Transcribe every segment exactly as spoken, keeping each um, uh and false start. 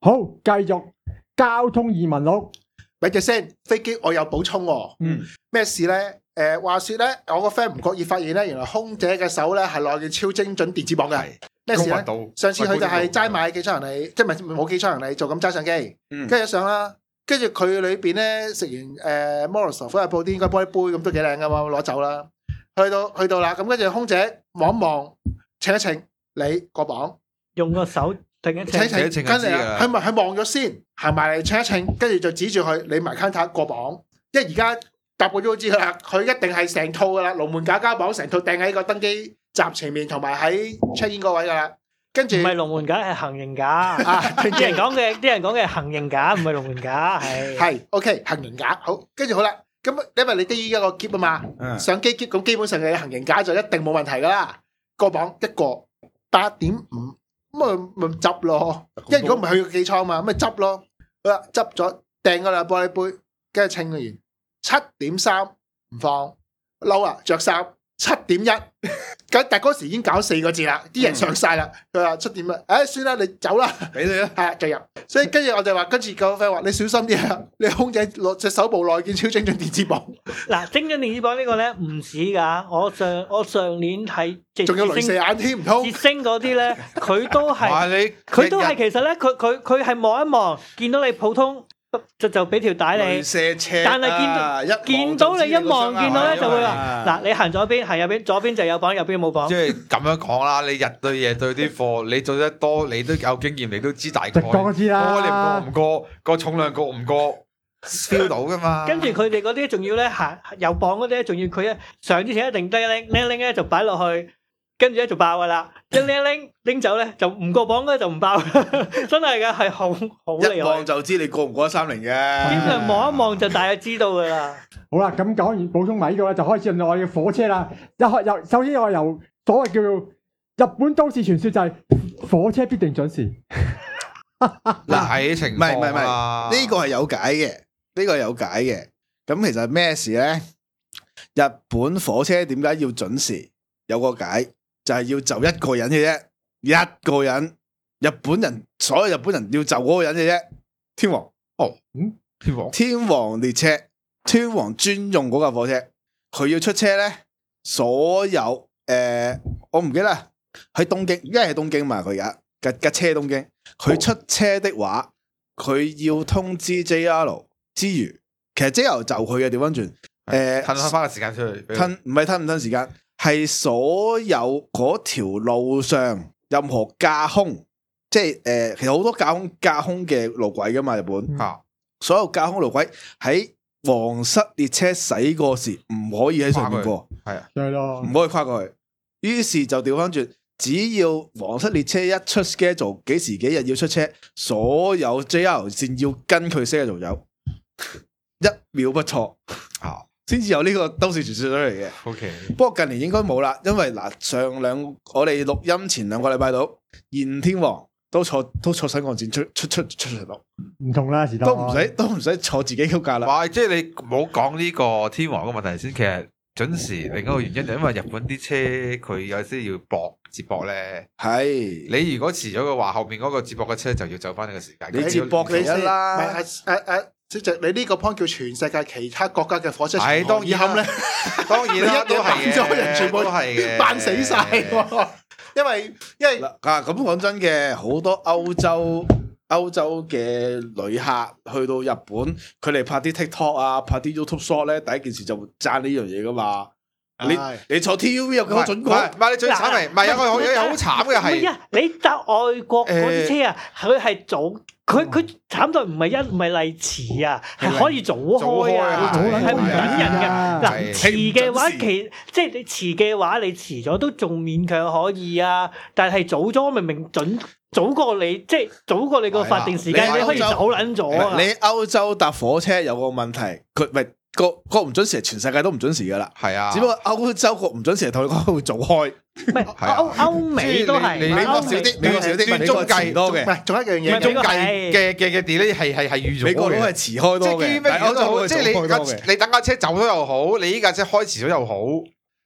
好，繼續交通移民錄。 咪住先，飛機我有補充喎。 嗯， 咩事咧？誒話説咧，我個 friend 唔覺意發現咧，原來空姐嘅手咧係內件超精準電子磅嘅。咩事咧？上次佢就係齋買機艙行李，即係唔係冇機艙行李，就咁揸相機，跟住上啦。跟住佢裏邊咧食完誒摩羅什夫人布丁，應該玻璃杯咁都幾靚噶嘛，攞走啦。去到去到啦，咁跟住空姐望一望，稱一稱你個磅， 用個手定一稱稱， 一稱，跟住佢咪佢望咗先，行埋嚟稱一稱，跟住就指住佢，你埋 counter 個磅。因為而家搭過都知噶啦，佢一定係成套噶啦，龍門架加磅成套掟喺個登機閘前面，同埋喺 check in 嗰位噶啦。跟住唔係龍門架，係行刑架。啲人講嘅，啲人講嘅係行刑架，唔係龍門架，係係 OK 行刑架。好，跟住好啦。咁因為你得依家個篋啊嘛， 嗯、 上機篋咁基本上你行刑架就一定冇問題噶啦。個磅一個八點五，咁咪咪執咯。因為如果唔係去個機艙嘛，咁咪執咯。好啦，執咗掟嗰兩玻璃杯，跟住稱完七點三唔放，嬲啊着衫七點一。咁但係嗰時已經搞四個字啦，啲人上晒啦。佢話七點一，誒算啦，你走啦， 俾你啦， 係就入。所以跟住我哋話，跟住個 friend 話你小心啲啊！你空姐攞隻手部內件超精準電子磅。 嗱，精準電子磅呢個咧唔似㗎。我上我上年係仲有雷射眼添，唔通？ 捷星嗰啲咧，佢都係，佢都係其實咧，佢佢佢係望一望，見到你普通。就就俾條帶你，但係見到見到你一望見到咧就會話嗱，你行左邊行右邊，左邊就有磅，右邊冇磅。 即係咁樣講啦，你日對夜對啲貨，你做得多，你都有經驗，你都知大概。 過知啦， 你唔過唔過，個重量過唔過 ，feel 到噶嘛。 跟住佢哋嗰啲仲要咧行有磅嗰啲咧，仲要佢一上之前一定低拎拎拎咧就擺落去。跟住咧就爆噶啦，一拎一拎拎走咧就唔過磅咧就唔爆，真係噶係好好厲害。 一望就知你過唔過得三零嘅。 經常望一望就大約知道噶啦。 好啦，咁講完補充埋呢個咧，就開始入我哋嘅火車啦。一開由首先我由所謂叫做日本都市傳說就係火車必定準時。 嗱睇情況， 唔係唔係唔係，呢個係有解嘅，呢個係有解嘅。咁其實咩事咧？日本火車點解要準時？有個解。就係要就一個人嘅啫，一個人，日本人所有日本人要就嗰個人嘅啫，天皇哦，嗯，天皇， 天皇列車，天皇專用嗰架火車，佢要出車咧，所有誒、呃，我唔記得啦，喺東京，因為係東京嘛，佢而家架架車東京，佢出車的話，佢要通知 J R 之餘，其實 J R 就佢嘅調翻轉，誒、呃， 褪翻個時間出去， 褪唔係褪唔褪時間。係所有嗰條路上任何架空，即係誒、呃，其實好多架空架空嘅路軌噶嘛，日本吓，嗯、所有架空路軌喺皇室列車駛過時唔可以喺上面過，係啊，係咯，唔可以跨過去。於是就調翻轉，只要皇室列車一出 schedule， 幾時幾日要出車，所有 J R 線要跟佢 schedule 走，一秒不錯啊！先至有呢個都市傳說咗嚟嘅。 OK， 不過近年應該冇啦，因為嗱上兩我哋錄音前兩個禮拜度，現天皇都坐都坐新幹線出出出出嚟錄， 唔同啦時代， 都唔使都唔使坐自己嗰架啦。 哇！即係你冇講呢個天皇嘅問題先，其實準時另一個原因就因為日本啲車佢有啲要駁接駁咧。係你如果遲咗嘅話，後面嗰個接駁嘅車就要走翻呢個時間。 你接駁其一啦。 唔係誒誒。即係你呢個 point 叫全世界其他國家嘅火車係當然啦，當然啦，都係嘅， 人全部都係嘅， 扮死晒。因為因為啊咁講真嘅，好多歐洲歐洲嘅旅客去到日本，佢哋拍啲 TikTok 啊，拍啲 YouTube short 咧，第一件事就會讚呢樣嘢噶嘛。你你坐 T V B 有幾多準過？ 唔係你最慘係，唔係有個有好慘嘅係。 啊，你搭外國嗰啲車啊，佢係早，佢佢慘在唔係一唔係例遲啊，係可以早開啊，係唔等人嘅。嗱遲嘅話，其即係你遲嘅話，你遲咗都仲勉強可以啊，但係早咗明明準早過你，即係早過你個法定時間，你可以早撚咗啊！ 你歐洲搭火車有個問題，佢咪。個個唔準時，全世界都唔準時噶啦。係啊，只不過歐洲個唔準時，同你講會早開。 唔係歐歐美都係， 美國少啲，美國少啲，美國遲多嘅。 唔係，仲有一樣嘢， 中計嘅嘅嘅 delay 係係係預咗嘅。 美國都係遲開多嘅。 即係歐洲，即係你你等架車走咗又好，你依架車開遲咗又好，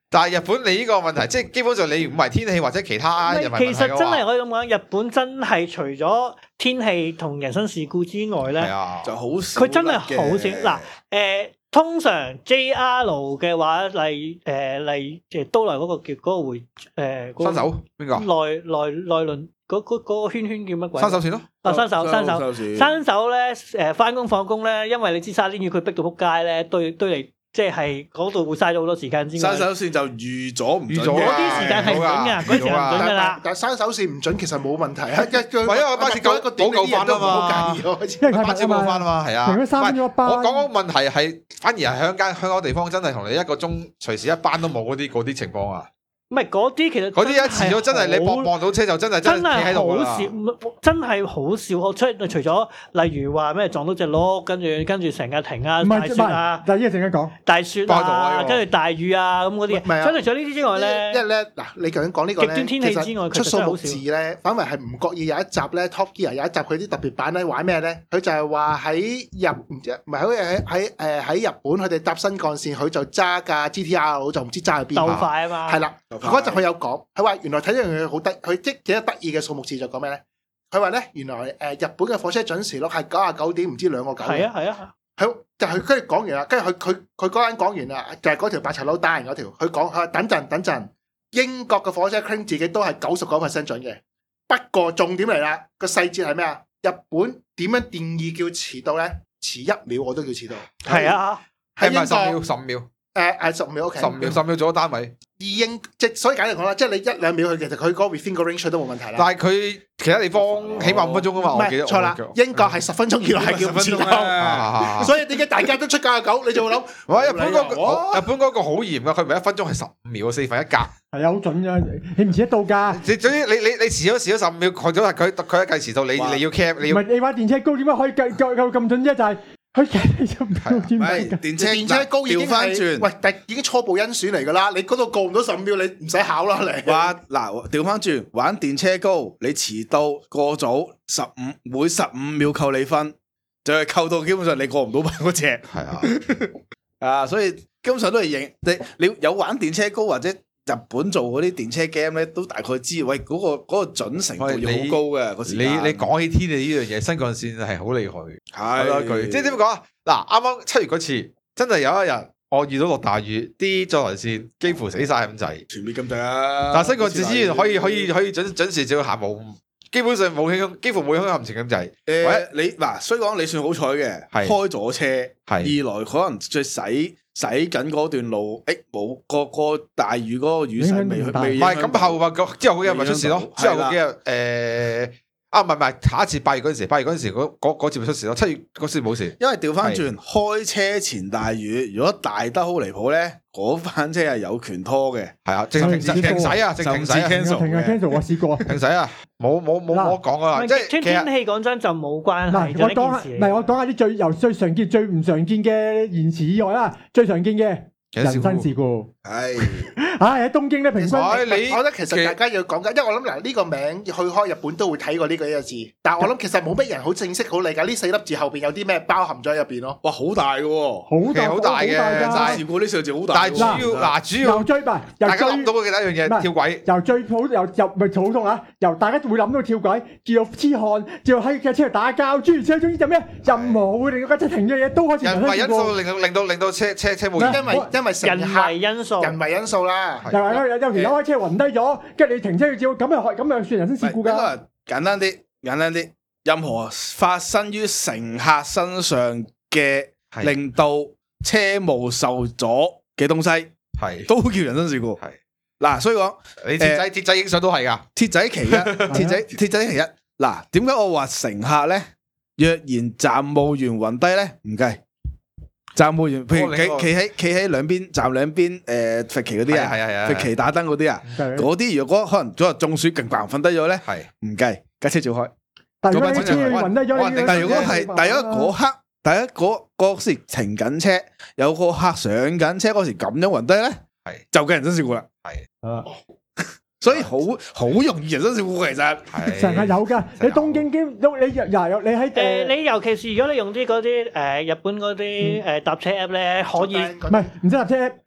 但係日本你呢個問題，即係基本上你唔係天氣或者其他人民問題嘅話， 其實真係可以咁講，日本真係除咗天氣同人身事故之外咧， 啊、 就好少。佢真係好少。嗱，誒，通常 J R 嘅話，例誒例誒都來嗰個叫嗰個回誒新手邊個？ 內內內輪嗰嗰嗰個圈圈叫乜鬼？ 新手線咯。 啊，新手新手新手咧，誒返工放工咧，因為你知沙甸魚佢逼到撲街咧，堆堆嚟。即係嗰度會嘥咗好多時間之外， 山手線就預咗唔準， 嗰啲時間係唔準㗎，嗰時唔準㗎啦。 但係山手線唔準其實冇問題啊，一句因為我巴士夠一個點夠翻啊嘛， 因為巴士夠翻啊嘛，係啊。 停咗三分鐘一班。 我講嗰個問題係反而係香間香港地方真係同你一個鐘隨時一班都冇嗰啲嗰啲情況啊。 唔係嗰啲其實嗰啲一遲咗真係你望望到車就真係真係喺度好少，真係好少。我出除咗例如話咩撞到隻鹿，跟住跟住成日停啊，大雪啊， 但係依家陣間講大雪啊，跟住大雨啊咁嗰啲。 唔係啊， 除咗呢啲之外咧， 因為咧嗱，你究竟講呢個咧， 極端天氣之外， 出數目字咧，反為係唔覺意有一集咧 Top Gear 有一集佢啲特別版咧玩咩咧？佢就係話喺日唔知唔係好似喺喺誒喺日本佢哋搭新幹線，佢就揸架 G T R 就唔知揸去邊。 鬥快啊嘛！ 係啦，嗰陣佢有講。佢話原來睇呢樣嘢好得，佢即幾多得意嘅數目字就講咩咧？佢話咧原來誒日本嘅火車準時率係九啊九點唔知兩個九。係啊係啊。佢就係跟住講完啦，跟住佢佢佢嗰間講完啦，就係嗰條白柴佬打人嗰條。佢講佢話等陣等陣，英國嘅火車 claim 自己都係九十九 percent 準嘅。不過重點嚟啦，個細節係咩啊？日本點樣定義叫遲到咧？遲一秒我都叫遲到。 係啊， 係咪十秒十秒？ 誒誒十五秒 OK， 十秒十秒做咗單位， 已經即所以簡單嚟講啦，即係你一兩秒佢其實佢嗰個 within 個 range 都冇問題啦。 但係佢其他地方起碼五分鐘啊嘛，我記得錯啦，英國係十分鐘以內係叫遲到，所以點解大家都出九啊九？你就會諗， 哇！日本嗰個日本嗰個好嚴噶，佢唔係一分鐘係十五秒，四分一格。 係啊，好準噶，你唔遲得到㗎。 你總之你你你遲咗遲咗十五秒，佢咗係佢佢一計遲到，你你要 cap 你要。 唔係你玩電車高點解可以計夠夠咁準啫？就係。佢計就唔夠點解？電車電車高已經係喂，但已經初步甄選嚟㗎啦。你嗰度過唔到十五秒，你唔使考啦。你話嗱，調翻轉玩電車高，你遲到過早十五，每十五秒扣你分，就係扣到基本上你過唔到嗰隻。係啊，啊，所以基本上都係認你你有玩電車高或者日本做嗰啲電車 game 咧，都大概知喂嗰個嗰個準程度要好高嘅。嗰時你你講起天氣呢樣嘢，新幹線係好厲害。係係句，即係點講啊？嗱，啱啱七月嗰次，真係有一日我遇到落大雨，啲在來線幾乎死晒咁滯， 全面咁滯啊！ 但係新幹線依然可以可以可以準準時照行冇，基本上冇影響，幾乎冇影響行程咁滯。 誒、呃，你嗱，所以講你算好彩嘅，開咗車，係二來可能再洗。洗緊嗰段路，誒冇個個大雨嗰個雨勢未去，未唔係咁後話個之後嗰日咪出事咯，之後嗰幾日誒啊唔係唔係下一次八月嗰陣時，八月嗰陣時嗰嗰嗰次咪出事咯，七月嗰次冇事。 因為調翻轉開車前大雨，如果大得好離譜咧，嗰班車係有權拖嘅，係啊，直停停駛啊，直停駛 cancel 停啊 cancel 我試過停駛啊，冇冇冇冇講噶啦，即係天天氣講真就冇關係。 我講下，唔係我講下啲最由最常見、最唔常見嘅延遲以外啦，最常見嘅人身事故。係，唉喺東京咧平均， 我覺得其實大家要講緊，因為我諗嗱呢個名去開日本都會睇過呢個呢個字，但係我諗其實冇乜人好正式好理解呢四粒字後邊有啲咩包含咗喺入邊咯。 哇，好大嘅喎， 好大好大嘅， 事故呢四字好大。 但係主要嗱主要由最大， 大家諗到嘅其他一樣嘢跳軌， 由最普由由咪普通啊，由大家會諗到跳軌，叫做痴漢，叫做喺架車度打交，諸如此類，總之就咩任何會令到架車停嘅嘢都開始人身事故。 因素令到令到令到車車車冇因為因為人為因素。 人為因素啦， 又係有有條友開車暈低咗，跟住你停車要照，咁又咁又算人身事故㗎。 簡單啲，簡單啲，任何發生於乘客身上嘅令到車務受阻嘅東西，係都叫人身事故。係嗱，所以講你鐵仔鐵仔影相都係㗎， 鐵仔其一，鐵仔鐵仔其一。嗱，點解我話乘客咧？若然站務員暈低咧，唔計。站務員，譬如企企喺企喺兩邊站兩邊誒罰旗嗰啲啊，罰旗打燈嗰啲啊，嗰啲如果可能嗰日中暑勁爆瞓低咗咧，係唔計，架車照開。 但係如果你車暈低咗， 但係如果係第一嗰刻，第一嗰嗰時停緊車，有個客上緊車嗰時咁樣暈低咧，係就計人身事故啦。係啊。所以好好容易人身事故其實成日有㗎，你東京經都你又又你喺誒你尤其是如果你用啲嗰啲誒日本嗰啲誒搭車 app 咧，可以唔係唔使搭車 app，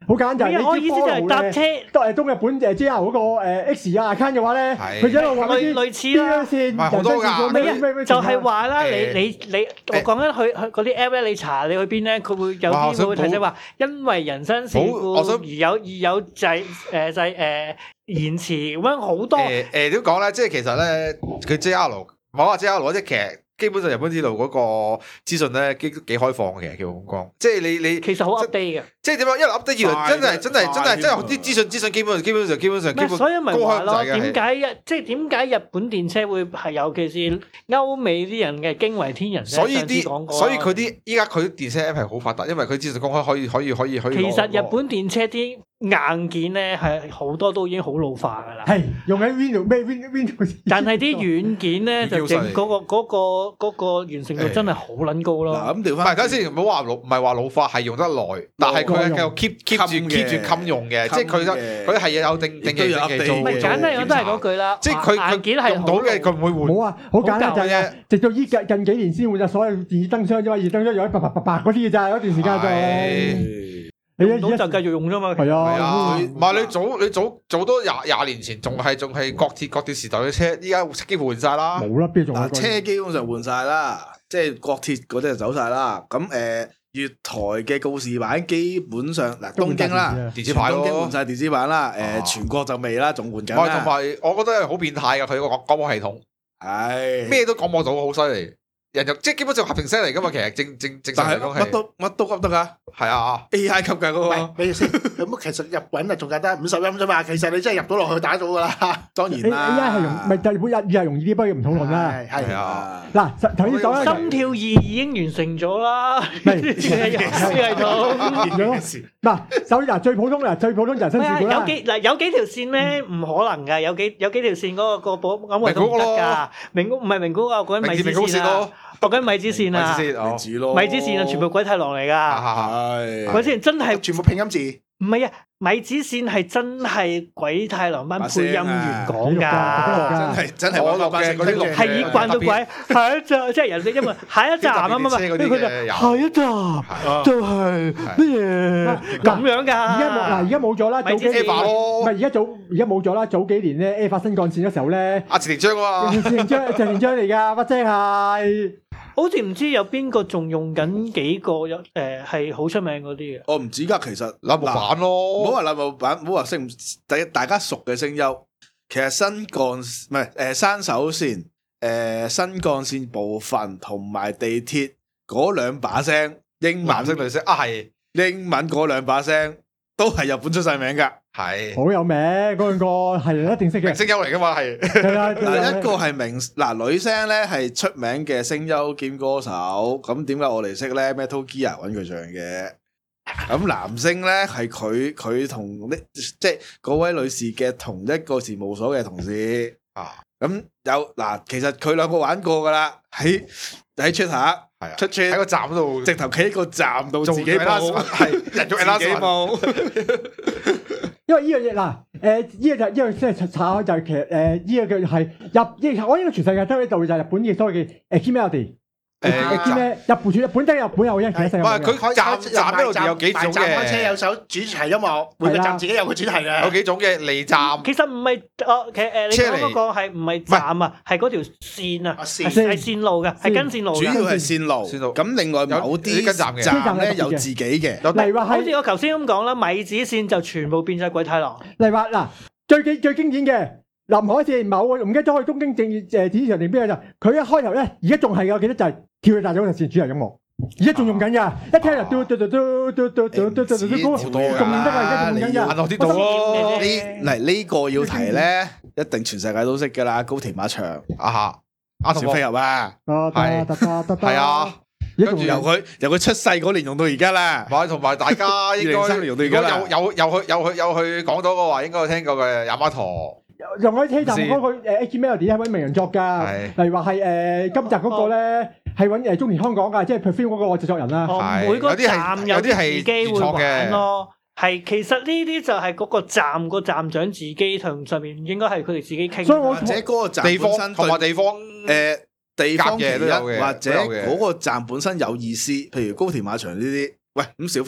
好簡單，就係我意思就係搭車， 都係東日本誒 J R 嗰個誒 X 啊 account 嘅話咧，佢就喺度話類類似啦， 線好多㗎， 就係話啦，你你你，我講緊去去嗰啲 app 咧，你查你去邊咧，佢會有啲會提醒話，因為人身事故而有而有制誒制誒延遲咁樣好多。 誒誒點講咧？即係其實咧，佢 J R 冇話 J R 即係其實。基本上日本鐵路嗰個資訊咧，幾幾開放嘅，叫咁講。即係你你其實好 update 嘅。 即係點樣？因為 update 二輪真係真係真係真係啲資訊資訊基本上基本上基本上基本所以咪話咯，點解一即係點解日本電車會係尤其是歐美啲人嘅驚為天人咧？ 所以啲所以佢啲依家佢啲電車 app 係好發達，因為佢資訊公開可以可以可以可以。 其實日本電車啲硬件咧係好多都已經好老化㗎啦。 係用緊 Windows 咩 Windows？ 但係啲軟件咧就整嗰個嗰個嗰個完成度真係好撚高咯。 嗱咁調翻， 唔係嗰陣時唔好話老，唔係話老化，係用得耐，但係佢係繼續 keep keep 住 keep 住襟用嘅，即係佢佢係有定定期定期做。 唔係簡單講都係嗰句啦。 即係佢佢硬件係用到嘅，佢唔會換。 冇啊，好簡單就係直到依近近幾年先換咗所有電子燈箱啫嘛，電燈箱有啲白白白白嗰啲嘅咋，嗰段時間就。 用到就繼續用啫嘛。 係啊， 唔係你早你早早多廿廿年前仲係仲係國鐵國鐵時代嘅車，依家幾乎換晒啦。 冇啦，邊仲嗱車基本上換晒啦，即係國鐵嗰啲就走晒啦。咁誒、呃、月台嘅告示板基本上嗱東京啦， 電子牌咯， 東京換晒電子版啦。誒、呃、全國就未啦，仲換緊啦。 同埋我覺得係好變態㗎，佢個廣播系統係咩都廣播到，好犀利。人就即係基本上合成聲嚟噶嘛，其實正正正常嚟講係乜都乜都噏得噶， 係啊 A I 級噶嗰個。 咩意思？咁其實入滾啊，仲簡單五十音啫嘛。其實你真係入到落去打到噶啦。當然啦 ，A I 係容，咪就係日日容易啲，不過唔討論啦。 係啊。 嗱，頭先講啦， 心跳二已經完成咗啦。係系統。 嗱，首先嗱，最普通嗱，最普通就係新事故啦。 有幾嗱有幾條線咧唔可能㗎，有幾有幾條線嗰個個保咁為都唔得㗎。名古唔係名古啊，嗰啲米子線啊。學緊米子線啊，米子咯， 米子線啊，全部鬼太郎嚟噶，鬼線真係全部拼音字， 唔係啊，米子線係真係鬼太郎班配音員講噶， 真係真係我錄嘅嗰啲錄係已慣到鬼，下一站即係人哋因為下一站啊嘛嘛，跟住佢就下一站就係乜嘢咁樣噶， 而家冇嗱，而家冇咗啦，早幾年唔係而家早而家冇咗啦，早幾年咧 A 發新幹線嘅時候咧， 阿謝連章啊， 謝連章謝連章嚟噶，乜啫係。 好似唔知有邊個仲用緊幾個有誒係好出名嗰啲嘅。 我唔知㗎，其實立木版咯， 唔好話立木版，唔好話識唔第大家熟嘅聲優。其實新幹唔係誒山手線誒、呃、新幹線部分同埋地鐵嗰兩把聲英文男聲女聲啊係英文嗰兩把聲都係日本出晒名㗎。 係好有名嗰兩個係一定識嘅聲優嚟噶嘛係。 嗱一個係明嗱女聲咧係出名嘅聲優兼歌手，咁點解我哋識咧 Metal Gear 揾佢唱嘅？咁男聲咧係佢佢同呢即係嗰位女士嘅同一個事務所嘅同事啊。咁有嗱，其實佢兩個玩過噶啦，喺喺出下係出喺個站度，直頭企喺個站度自己報，係人做自己報。 因為呢樣嘢嗱，誒呢個就呢個即係查開就係其實誒呢個嘅係日，呢我應該全世界都就就係日本嘅所謂嘅誒 Key Melody。誒誒咩？日本日本得日本有嘅，其實世界。 唔係佢站站嗰度有幾種嘅。 開車有首主題音樂，每個站自己有個主題嘅。 有幾種嘅離站。 其實唔係，哦，其實誒你講嗰個係唔係站啊？係嗰條線啊，係係線路嘅，係跟線路嘅。 主要係線路。線路。咁另外某啲站嘅站咧有自己嘅。 例如話好似我頭先咁講啦，米子線就全部變晒鬼太郎。 例如話嗱，最經最經典嘅。臨海線某唔記得咗去東京正誒展示場定邊個就佢一開頭咧，而家仲係我記得就係跳躍大咗嗰條線主題音樂，而家仲用緊㗎，一聽就嘟嘟嘟嘟嘟嘟嘟嘟嘟嘟嘟，仲得啊！而家仲用緊㗎， 銀河鐵道咯。 呢嚟呢個要提咧，一定全世界都識㗎啦，高田馬場啊哈，阿小飛俠啊， 係係啊， 跟住由佢由佢出世嗰年用到而家啦， 同埋大家應該如果有有有去有去有去講到嘅話，應該有聽過嘅亞馬陀。 用喺車站嗰個誒 H Melody 係揾名人作㗎，例如話係誒今集嗰個咧係揾誒中田康講㗎，即係 Perfume 嗰個製作人啦。 哦，每個站有啲係自己會玩咯，係其實呢啲就係嗰個站個站長自己同上面應該係佢哋自己傾。 所以或者嗰個站地方同埋地方誒地方其一， 都有嘅， 或者嗰個站本身有意思，譬如高田馬場呢啲。喂，咁小飛俠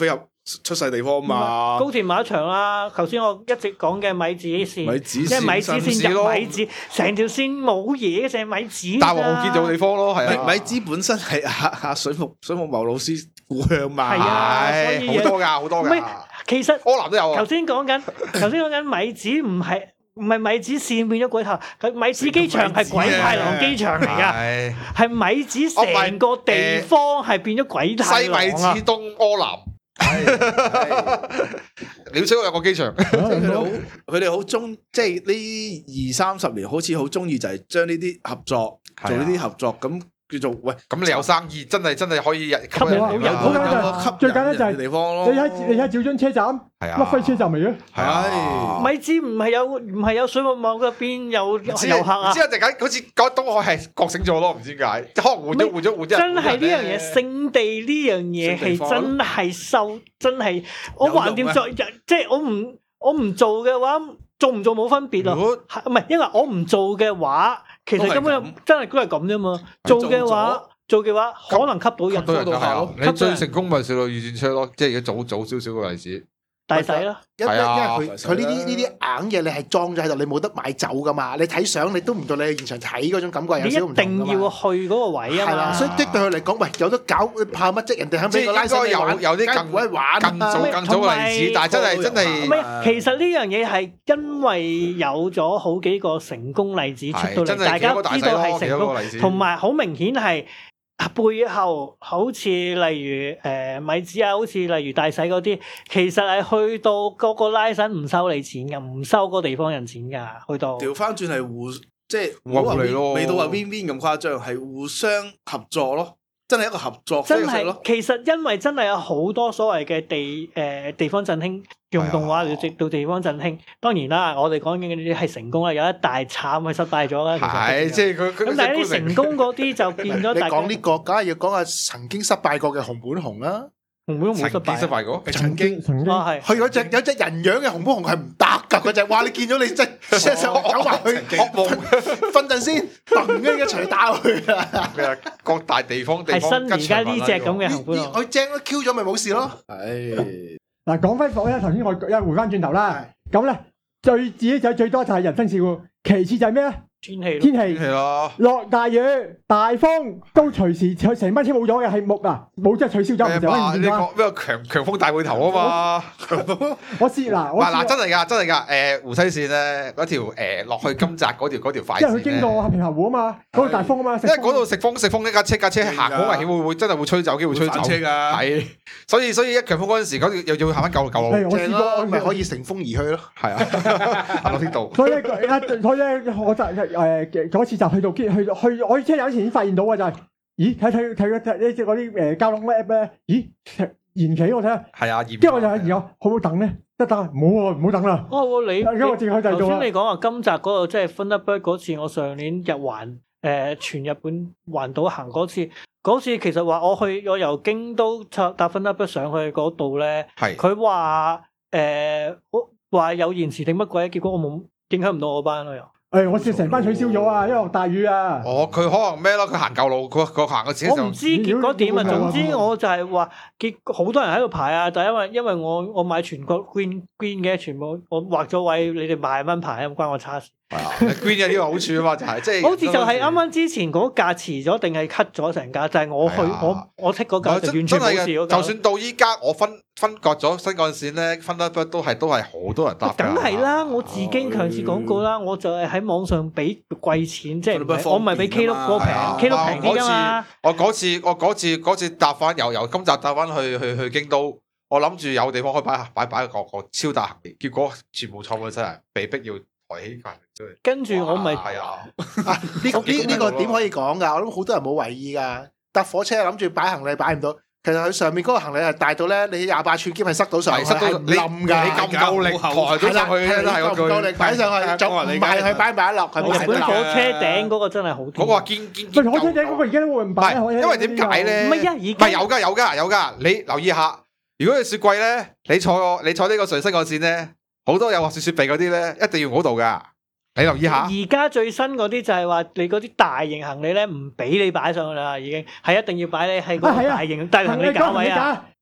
出世地方嘛。 高鐵馬場啦，頭先我一直講嘅米子線， 米子線即係米子線入米子，成條線冇嘢，淨係米子。 大王號建造地方咯，係啊。 米子本身係阿阿水木水木茂老師故鄉嘛。 係啊，所以好多㗎，好多㗎。 其實柯南都有。 頭先講緊，頭先講緊米子唔係。唔係米子線變咗鬼太，佢米子機場係鬼太郎機場嚟㗎，係米子成個地方係變咗鬼太郎啊！ 西米子東柯南，鳥車有個機場， 佢哋好，佢哋好中，即係呢二三十年，好似好中意就係將呢啲合作做呢啲合作咁。叫做喂， 咁你有生意，真係真係可以吸引到人，好簡單，最簡單就係地方咯。 你喺你喺兆津車站，乜飛車站嚟嘅？ 係啊， 米子唔係有唔係有水木茂嗰邊有遊客啊？ 之後突然間好似講東海係覺醒咗咯，唔知點解，可能換咗換咗換咗。 真係呢樣嘢，聖地呢樣嘢係真係收，真係我橫掂做，即係我唔我唔做嘅話，做唔做冇分別啊？唔係，因為我唔做嘅話。其實根本真係都係咁啫嘛，做嘅話做嘅話可能吸到人， 吸到人係啊！你最成功咪少到預轉車咯，即係而家早早少少個例子， 大洗啦， 因為因為佢佢呢啲呢啲硬嘢你係裝咗喺度，你冇得買走噶嘛，你睇相你都唔到你去現場睇嗰種感覺有少少唔同噶嘛。 你一定要去嗰個位啊嘛。係啦， 所以對佢嚟講，喂有得搞怕乜啫？人哋肯俾個拉手你玩， 有啲更會玩更早更早嘅例子，但係真係真係。 唔係，其實呢樣嘢係因為有咗好幾個成功例子出到嚟，大家知道係成功，同埋好明顯係。背後好似例如誒、呃、米子啊，好似例如大洗嗰啲，其實係去到嗰個拉伸唔收你錢㗎，唔收嗰地方人錢㗎，去到調翻轉係互即係冇話未到話邊邊咁誇張，係互相合作咯。真係一個合作方式咯。 其實因為真係有好多所謂嘅地誒、呃、地方振興用動畫嚟直到地方振興。當然啦，我哋講緊嘅呢啲係成功啦，有一大慘係失敗咗啦。 係，即係佢咁但係啲成功嗰啲就變咗。 你講呢個，梗係要講下曾經失敗過嘅熊本熊啦。 熊本熊冇失敗， 失敗過。 曾經曾經係。 佢嗰隻有隻人樣嘅熊本熊係唔得㗎，嗰隻哇！你見到你即係走埋去噩夢，瞓陣先，砰一一錘打佢啊！ 咩啊？各大地方地係方新而家呢隻咁嘅熊本熊。 佢正咗 Q 咗咪冇事咯。 係。 嗱，講翻火咧，頭先我一回翻轉頭啦，咁咧最自己就最多就係人生事故，其次就係咩咧？ 天氣天氣咯， 落大雨、大風都隨時，佢成班車冇咗嘅係木啊，冇即係取消咗，唔就可以變啦。 咩個強強風大會頭啊嘛！ 我試嗱，我嗱真係㗎，真係㗎。誒湖西線咧嗰條誒落去金澤嗰條嗰條快線， 因為佢經過平衡湖啊嘛，嗰度大風啊嘛， 因為嗰度食風食風，一架車架車行好危險，會會真係會吹走，機會吹走。 車㗎， 係，所以所以一強風嗰陣時，嗰條又要行翻舊舊路。 我試過咪可以乘風而去咯。 係啊，行落天道。 所以咧，所以咧，我就誒嗰次就去到去到去，我車有前已經發現到啊，就係，咦睇睇睇睇呢隻嗰啲誒交通 app 咧，咦延期我睇下。 係啊， 跟住我就而家好唔好等咧？得得，唔好喎，唔好等啦。 哦，你而家我正喺度做啦。 頭先你講話金澤嗰度即係 Thunderbird 嗰次，我上年日環誒全日本環島行嗰次，嗰次其實話我去我由京都搭搭 Thunderbird 上去嗰度咧，係佢話誒話有延遲定乜鬼，結果我冇影響唔到我班咯又。 誒，我試成班取消咗啊，因為落大雨啊。 哦，佢可能咩咯？佢行舊路，佢佢行個自己就。 我唔知結果點啊。總之我就係話，結好多人喺度排啊。但係因為因為我我買全國 green green 嘅，全部我劃咗位，你哋萬蚊排，唔關我差事。 green 有呢個好處啊嘛，就係即係。 好似就係啱啱之前嗰架遲咗，定係 cut 咗成架，就係我去我我剔嗰架就完全冇事嗰架。 就算到依家我分分割咗新幹線咧，分得都係都係好多人搭。 梗係啦，我自己強次廣告啦，我就係喺網上俾貴錢，即係我唔係俾 K 六嗰平 ，K 六平啲㗎嘛。 我嗰次我嗰次嗰次搭翻由由金澤搭翻去去去京都，我諗住有地方可以擺擺擺個個超大行李，結果全部坐滿晒人，被逼要抬起架。 跟住我咪係啊， 呢呢呢個點可以講㗎？我諗好多人冇為意㗎。搭火車諗住擺行李擺唔到。其實佢上面嗰個行李係大到咧，你廿八寸肩係塞到上去， 塞到你冧㗎， 你夠唔夠力抬到上去咧？都係嗰句， 夠唔夠力擺上去，就唔係佢擺唔擺得落，係日本火車頂嗰個真係好。 嗰個堅堅堅。 火車頂嗰個而家都會唔擺？ 因為點解咧？ 唔係啊，而唔係有㗎有㗎有㗎，你留意下，如果你雪櫃咧，你坐你坐呢個瑞新幹線咧，好多有滑雪雪鼻嗰啲咧，一定要嗰度㗎。你留意下， 而家最新嗰啲就係話你嗰啲大型行李咧，唔俾你擺上去啦，已經係一定要擺你係嗰個大型大行李架位啊！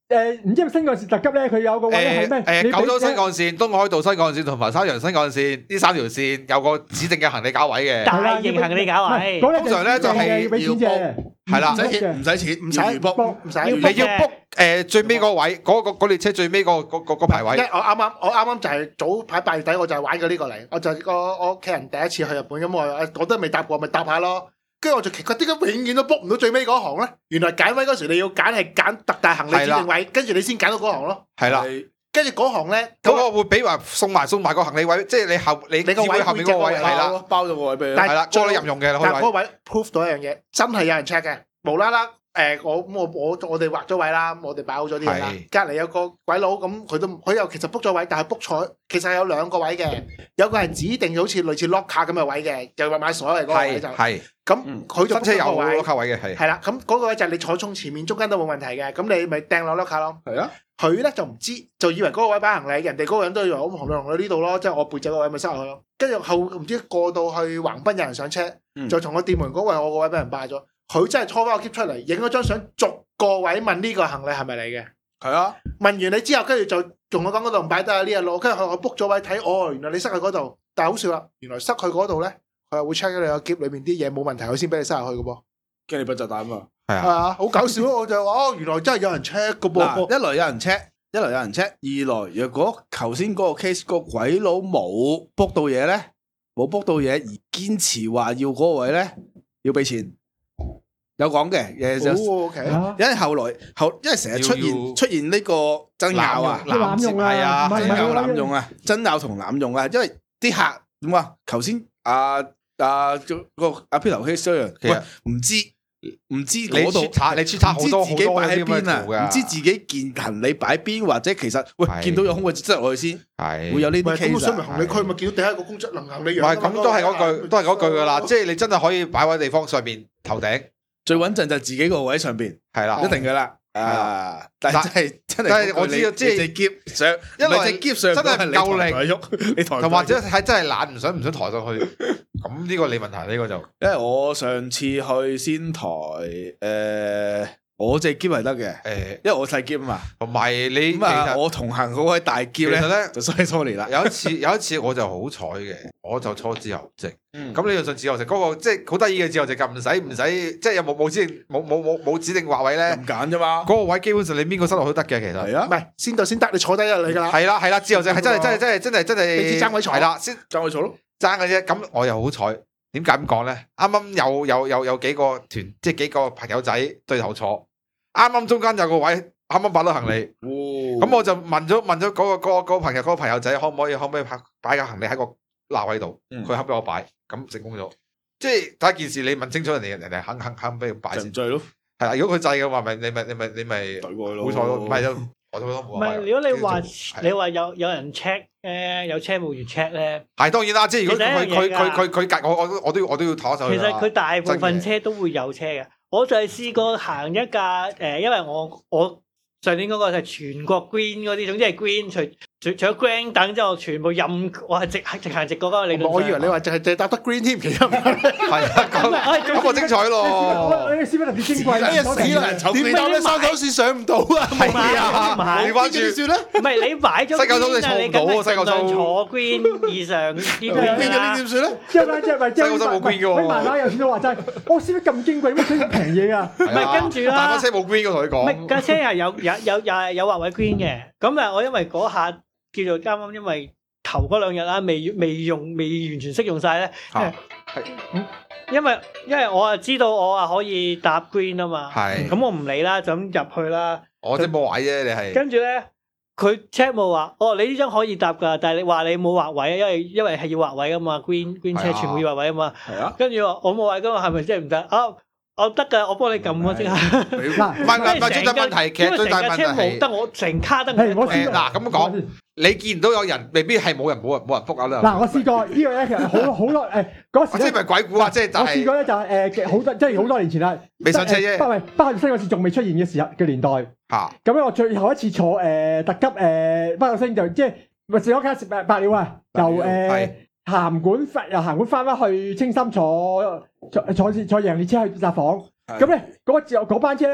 誒唔知係咪新幹線特急咧？佢有個位係咩？ 誒九州新幹線、東海道新幹線同埋三陽新幹線呢三條線有個指定嘅行李架位嘅， 大型行李架位。 通常咧就係要俾錢啫， 係啦，唔使錢，唔使錢， 唔使 book，唔使， 你要 book 誒最尾嗰位，嗰個嗰列車最尾嗰個嗰個排位。 我啱啱我啱啱就係早排八月底我就係玩過呢個嚟，我就個我屋企人第一次去日本咁我我都未搭過，咪搭下咯。跟住我就奇怪點解永遠都 book 唔到最尾嗰行咧？原來揀位嗰時你要揀係揀特大行李指定位，跟住你先揀到嗰行咯。 係啦， 跟住嗰行咧， 嗰個會俾話送埋送埋個行李位，即係你後你你個位後面嗰個位係啦， 包咗個位俾你， 係啦，裝你任用嘅。 但係嗰個位 proof 到一樣嘢，真係有人 check 嘅，無啦啦誒我咁我我我哋劃咗位啦，我哋擺好咗啲嘢啦，隔離有個鬼佬咁佢都佢又其實 book 咗位，但係 book 錯，其實有兩個位嘅，有個係指定好似類似 lock 卡咁嘅位嘅，就話買所有嗰個位就係。咁佢就新車有 lock 卡位嘅係。 係啦，咁嗰個位就係你坐衝前面中間都冇問題嘅，咁你咪掟落 lock 卡咯。 係啊， 佢咧就唔知，就以為嗰個位擺行李，人哋嗰個人都以為我行李行去呢度咯，即係我背脊個位咪塞落去咯。跟住後唔知過到去橫濱有人上車，就同個店門講話我個位俾人霸咗。佢真係拖翻個篋出嚟，影咗張相，逐個位問呢個行李係咪嚟嘅？ 係啊， 問完你之後，跟住就同我講嗰度唔擺得啊呢日路，跟住我 book 咗位睇，哦，原來你塞去嗰度，但係好笑啦，原來塞去嗰度咧，佢係會 check 咗你個篋裏面啲嘢冇問題，佢先俾你塞入去嘅噃。 驚你不就蛋嘛？ 係啊， 係啊，好搞笑咯！我就話哦，原來真係有人 check 嘅噃。 一來有人 check，一來有人 check，二來若果頭先嗰個 case 個鬼佬冇 book 到嘢咧，冇 book 到嘢而堅持話要嗰個位咧，要俾錢。有講嘅，誒就，因為後來後，因為成日出現出現呢個爭拗啊， 濫用啊， 係啊， 唔係爭拗濫用啊，爭拗同濫用啊，因為啲客點話？頭先阿阿個阿 Peter case 一樣，喂，唔知唔知嗰度， 你出差好多自己擺喺邊啊？唔知自己件行李擺邊，或者其實喂見到有空位就擠落去先，係會有呢啲 case 啊。咁所以咪行李區咪見到第一個公職能行李樣。 唔係，咁都係嗰句，都係嗰句噶啦，即係你真係可以擺喺地方上邊頭頂。最穩陣就自己個位上邊，係啦，一定噶啦。啊，但係真係真係，但係我知道，即係隻篋上，因為隻篋上真係唔夠力喐，你抬，同或者係真係懶，唔想唔想抬上去。咁呢個你問題呢個就，因為我上次去仙台，誒，我隻篋係得嘅，誒，因為我細篋啊嘛，同埋你咁啊，我同行嗰位大篋咧，就 sorry sorry 啦。有一次有一次我就好彩嘅，我就坐自由席。咁你就上自由席嗰個即係好得意嘅自由席，就唔使唔使即係有冇冇指定冇冇冇冇指定劃位咧？咁揀啫嘛。嗰個位基本上你邊個塞落都得嘅，其實係啊。唔係先到先得，你坐低就嚟噶啦。係啦係啦，自由席係真係真係真係真係真係。你知爭位坐係啦，先爭位坐咯，爭嘅啫。咁我又好彩，點解咁講咧？啱啱有有有有幾個團，即係幾個朋友仔對頭坐，啱啱中間有個位，啱啱擺到行李。咁我就問咗問咗嗰個嗰個嗰個朋友嗰個朋友仔，可唔可以可唔可以擺擺個行李喺個罅位度？佢肯俾我擺。咁成功咗，即係第一件事你問清楚人哋，人哋肯肯肯俾佢擺先。制咯，係啦。如果佢制嘅話，咪你咪你咪你咪對過咯。冇錯咯，唔係就我都冇。唔係，如果你話你話有有人 check 誒，有車務員 check 咧，係當然啦。即係如果佢佢佢佢佢隔我我我都我都要拖手。其實佢大部分車都會有車嘅。我就係試過行一架誒，因為我我上年嗰個係全國 green 嗰啲，總之係 green 除。除除咗 green 等之後，全部任我係直直行直過嗰個理論。我以為你話淨係淨係搭得 green 添，其實唔係。係啊，咁咁我精彩咯。你師傅特別矜貴，咩死啦？點解你三九線上唔到啊？係啊，唔係。你翻轉算啦。唔係你買咗 green 啊？你咁係盡坐 green 以上啲咩啊？點算咧？即係即係咪即係？西九冇 green 嘅喎。慢慢有錢都話齋，我師傅咁矜貴，乜水咁平嘢啊？唔係跟住啦。大把車冇 green 嘅同你講。唔係架車係有有有有有劃位 green 嘅，咁啊我因為嗰下。叫做啱啱，因為頭嗰兩日啦，未未用，未完全識用晒咧。係，因為因為我啊知道我啊可以搭 green 啊嘛。係，咁我唔理啦，就咁入去啦。我即係冇位啫，你係。跟住咧，佢 check 冇話，哦，你呢張可以搭噶，但係你話你冇劃位啊，因為因為係要劃位噶嘛 ，green green 車全部要劃位啊嘛。係啊。跟住話我冇位噶嘛，係咪即係唔得啊？我得噶，我幫你撳啊，即刻。嗱，唔係唔係唔係最大問題，其實最大問題係得我成卡得我。誒嗱咁講，你見到有人未必係冇人冇人冇人 book 啊。嗱，我試過呢個咧，其實好好多誒嗰時咧。即係咪鬼故啊？即係我試過咧，就係誒好多即係好多年前啦。未上車啫。不係北海道新幹線仲未出現嘅時候嘅年代。嚇！咁咧，我最後一次坐誒特急誒北海道新就即係咪試咗卡食白料啊？由誒。函館翻由函館翻翻去青森坐坐坐坐夜行列車去札幌，咁咧嗰個自由嗰班車咧，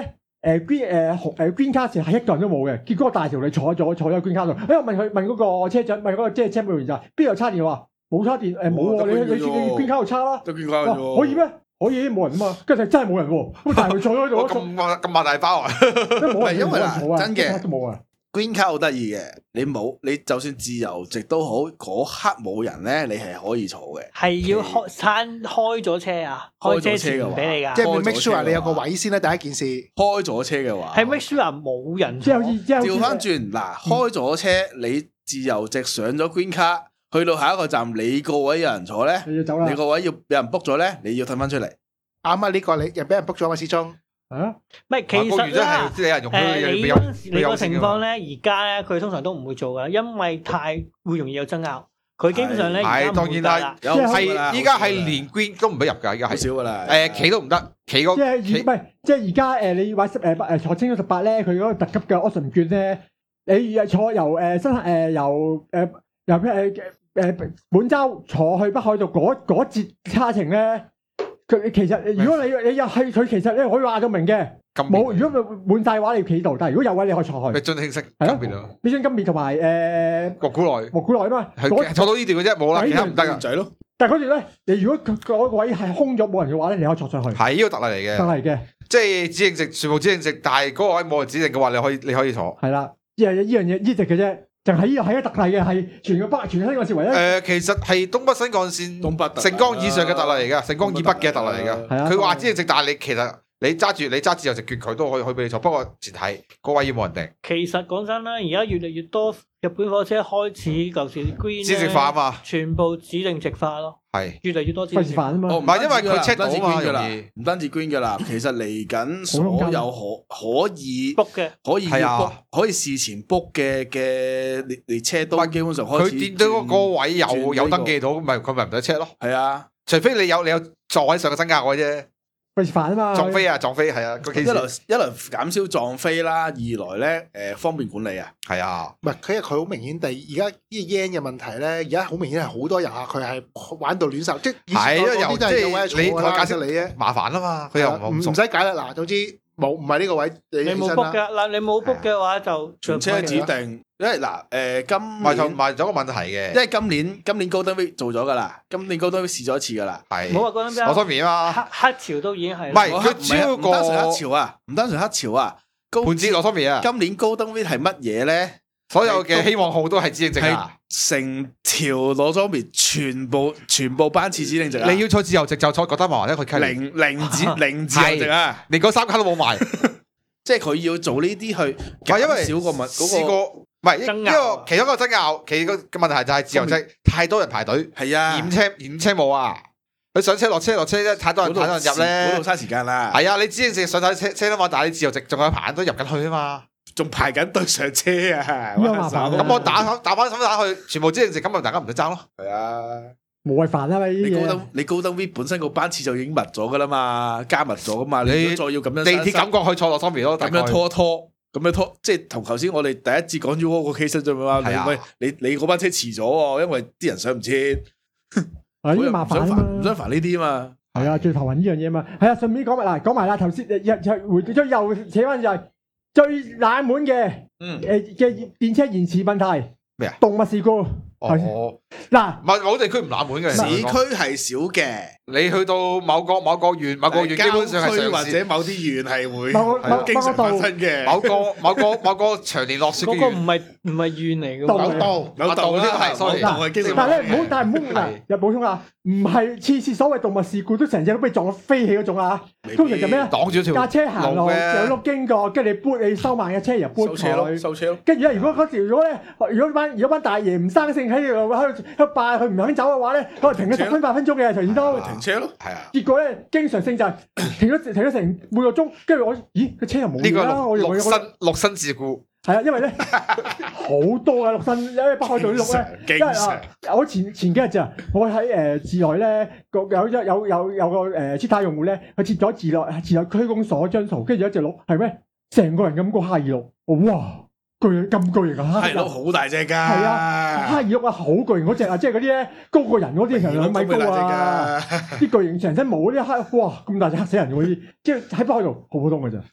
誒 green 誒紅誒 green car 時係一個人都冇嘅，結果大條你坐咗坐咗 green car 度，哎我問佢問嗰個車長問嗰個即係車務員就邊度叉電話冇叉電誒冇喎，你你你 green car 度叉啦， 得 green car 啫喎， 可以咩？可以冇人啊嘛，跟住真係冇人喎，咁但係佢坐咗喺度， 咁咁咁大包啊！ 冇人， 因為嗱真嘅都冇啊。 Green car 好得意嘅，你冇你就算自由席都好，嗰刻冇人咧，你係可以坐嘅。 係要開閂開咗車啊，開車前俾你㗎。 即係 make sure 你有個位先啦，第一件事。 開咗車嘅話， 係 make sure 冇人。 即係好似即係調翻轉嗱，開咗車，你自由席上咗 Green car，去到下一個站，你個位有人坐咧， 你要走啦。 你個位要有人 book 咗咧，你要褪翻出嚟。 啱啊！呢個你又俾人 book 咗嘛？始終。 啊， 唔係其實咧， 即係有人用誒你嗰你個情況咧，而家咧佢通常都唔會做噶，因為太會容易有爭拗。佢基本上咧而家唔會得啦， 係依家係連 green 都唔俾入㗎，依家係少㗎啦。 誒企都唔得，企個即係唔係即係而家誒你話十誒誒坐清咗十八咧，佢嗰個特級嘅 option 券咧，你坐由誒新誒由誒由誒誒滿洲坐去北海道嗰嗰節差程咧。佢其實如果你你又係佢其實你可以話到明嘅，冇如果佢滿晒話你要企度，但係如果有位你可以坐去。 咩津輕色係金邊啊？ 呢張金邊同埋誒莫古內， 莫古內啊嘛， 坐到呢段嘅啫，冇啦，其他唔得噶。 仔咯。 但係嗰段咧，你如果佢嗰個位係空咗冇人嘅話咧，你可以坐上去。 係呢個特例嚟嘅， 特例嘅， 即係指定席，全部指定席，但係嗰個位冇人指定嘅話，你可以你可以坐。 係啦，呢樣呢樣嘢呢隻嘅啫。就係呢個係一特例嘅，係全個北全新幹線唯一。 誒，其實係東北新幹線、 東北盛江以上嘅特例嚟噶，盛江以北嘅特例嚟噶。佢話知直，但係你其實你揸住你揸自由席決佢都可以可以俾你坐，不過前提嗰位要冇人定。 其實講真啦，而家越嚟越多日本火車開始舊時 green 指定化啊嘛， 全部指定直化咯。 係越嚟越多指定化啊嘛。 哦，唔係因為佢 check 到嘛，容易唔單止 green 噶啦，其實嚟緊所有可可以 book 嘅， 可以 book 可以事前 book 嘅嘅列列車都基本上開始。 佢見到嗰個位有有登記到，咪佢咪唔使 check 咯。 係啊， 除非你有你有座位上嘅增加位啫。 費事煩啊嘛， 撞飛啊撞飛係啊， 一來一來減少撞飛啦，二來咧誒方便管理啊， 係啊， 唔係佢係佢好明顯地而家呢個 yen 嘅問題咧，而家好明顯係好多遊客佢係玩到亂手，即係以前嗰啲都係有位坐㗎啦，解釋你啫， 麻煩啊嘛，佢又唔唔使解啦，嗱，總之冇唔係呢個位你你冇 book 嘅嗱，你冇 book 嘅話就全車指定。因為嗱，誒今埋咗埋咗個問題嘅， 因為今年今年 Golden Week 做咗噶啦，今年 Golden Week 試咗一次噶啦， 係冇話 Golden Week， 我方面啊嘛，黑黑潮都已經係， 唔係佢超過唔單純黑潮啊，唔單純黑潮啊， 半截羅方面啊， 今年 Golden Week 係乜嘢咧？ 所有嘅希望號都係指定席啊， 成條羅裝面全部全部班次指定席啊！ 你要坐自由席就坐覺得麻煩，佢零零指零自由席啊， 連嗰三卡都冇埋， 即係佢要做呢啲去減少個問嗰個。 唔係，呢個其中一個爭拗，其中個問題就係自由席太多人排隊， 係啊， 驗車驗車冇啊，佢上車落車落車咧，太多人太多人入咧， 嗰度嘥時間啦。 係啊，你指定席上晒車車啦嘛，但係你自由席仲有排緊隊入緊去啊嘛， 仲排緊隊上車啊， 咁我打打翻手打去，全部指定席，咁咪大家唔使爭咯。 係啊， 冇謂煩啊嘛呢啲嘢。 你高登你高登 V 本身個班次就已經密咗噶啦嘛，加密咗噶嘛，你再要咁樣地鐵感覺去坐落雙面咯， 咁樣拖拖。咁樣拖，即係同頭先我哋第一節講咗嗰個 case 啫嘛。你喂，你你嗰班車遲咗喎，因為啲人上唔切， 係呢啲麻煩啊嘛， 唔想煩呢啲啊嘛。係啊，最頭暈呢樣嘢嘛。係啊，順便講埋嗱，講埋啦，頭先日日回咗又扯翻就係最冷門嘅，嗯誒嘅電車延遲問題。 咩啊？ 動物事故。 哦， 嗱， 唔係某地區唔冷門嘅， 市區係少嘅。 你去到某個某個縣，某個縣基本上係上或者某啲縣係會某某經常發生嘅。 某個某個某個長年落雪嘅縣， 嗰個唔係唔係縣嚟嘅， 某道某道呢係，sorry， 但係咧唔好，但係唔好嗱，有補充啊，唔係次次所謂動物事故都成隻都俾撞到飛起嗰種啊，通常就咩啊？ 擋住條架車行路有碌經過，跟住你撥你收慢嘅車又撥佢， 收車咯，收車咯。 跟住咧，如果嗰條如果咧，如果班如果班大爺唔生性喺度喺度喺度霸，佢唔肯走嘅話咧，可能停咗十分八分鐘嘅，隨時都停車咯，係啊。 結果咧，經常性就係停咗停咗成半個鐘，跟住我，咦，個車又冇呢個啦，我陸身陸身事故係啊，因為咧好多啊陸身，因為北海道啲陸咧，因為啊，我前前幾日咋，我喺誒自內咧個有有有有有個誒車太用戶咧，佢接咗自內自內區公所張圖，跟住有一隻鹿係咩？成個人咁個哈爾鹿，哇！巨咁巨型啊！ 係咯，好大隻㗎。 係啊，哈爾鹿啊，好巨型嗰隻啊，即係嗰啲咧高過人嗰啲，成兩米高啊！啲巨型成身毛嗰啲黑，哇咁大隻嚇死人嗰啲，即係喺北海道好普通㗎咋。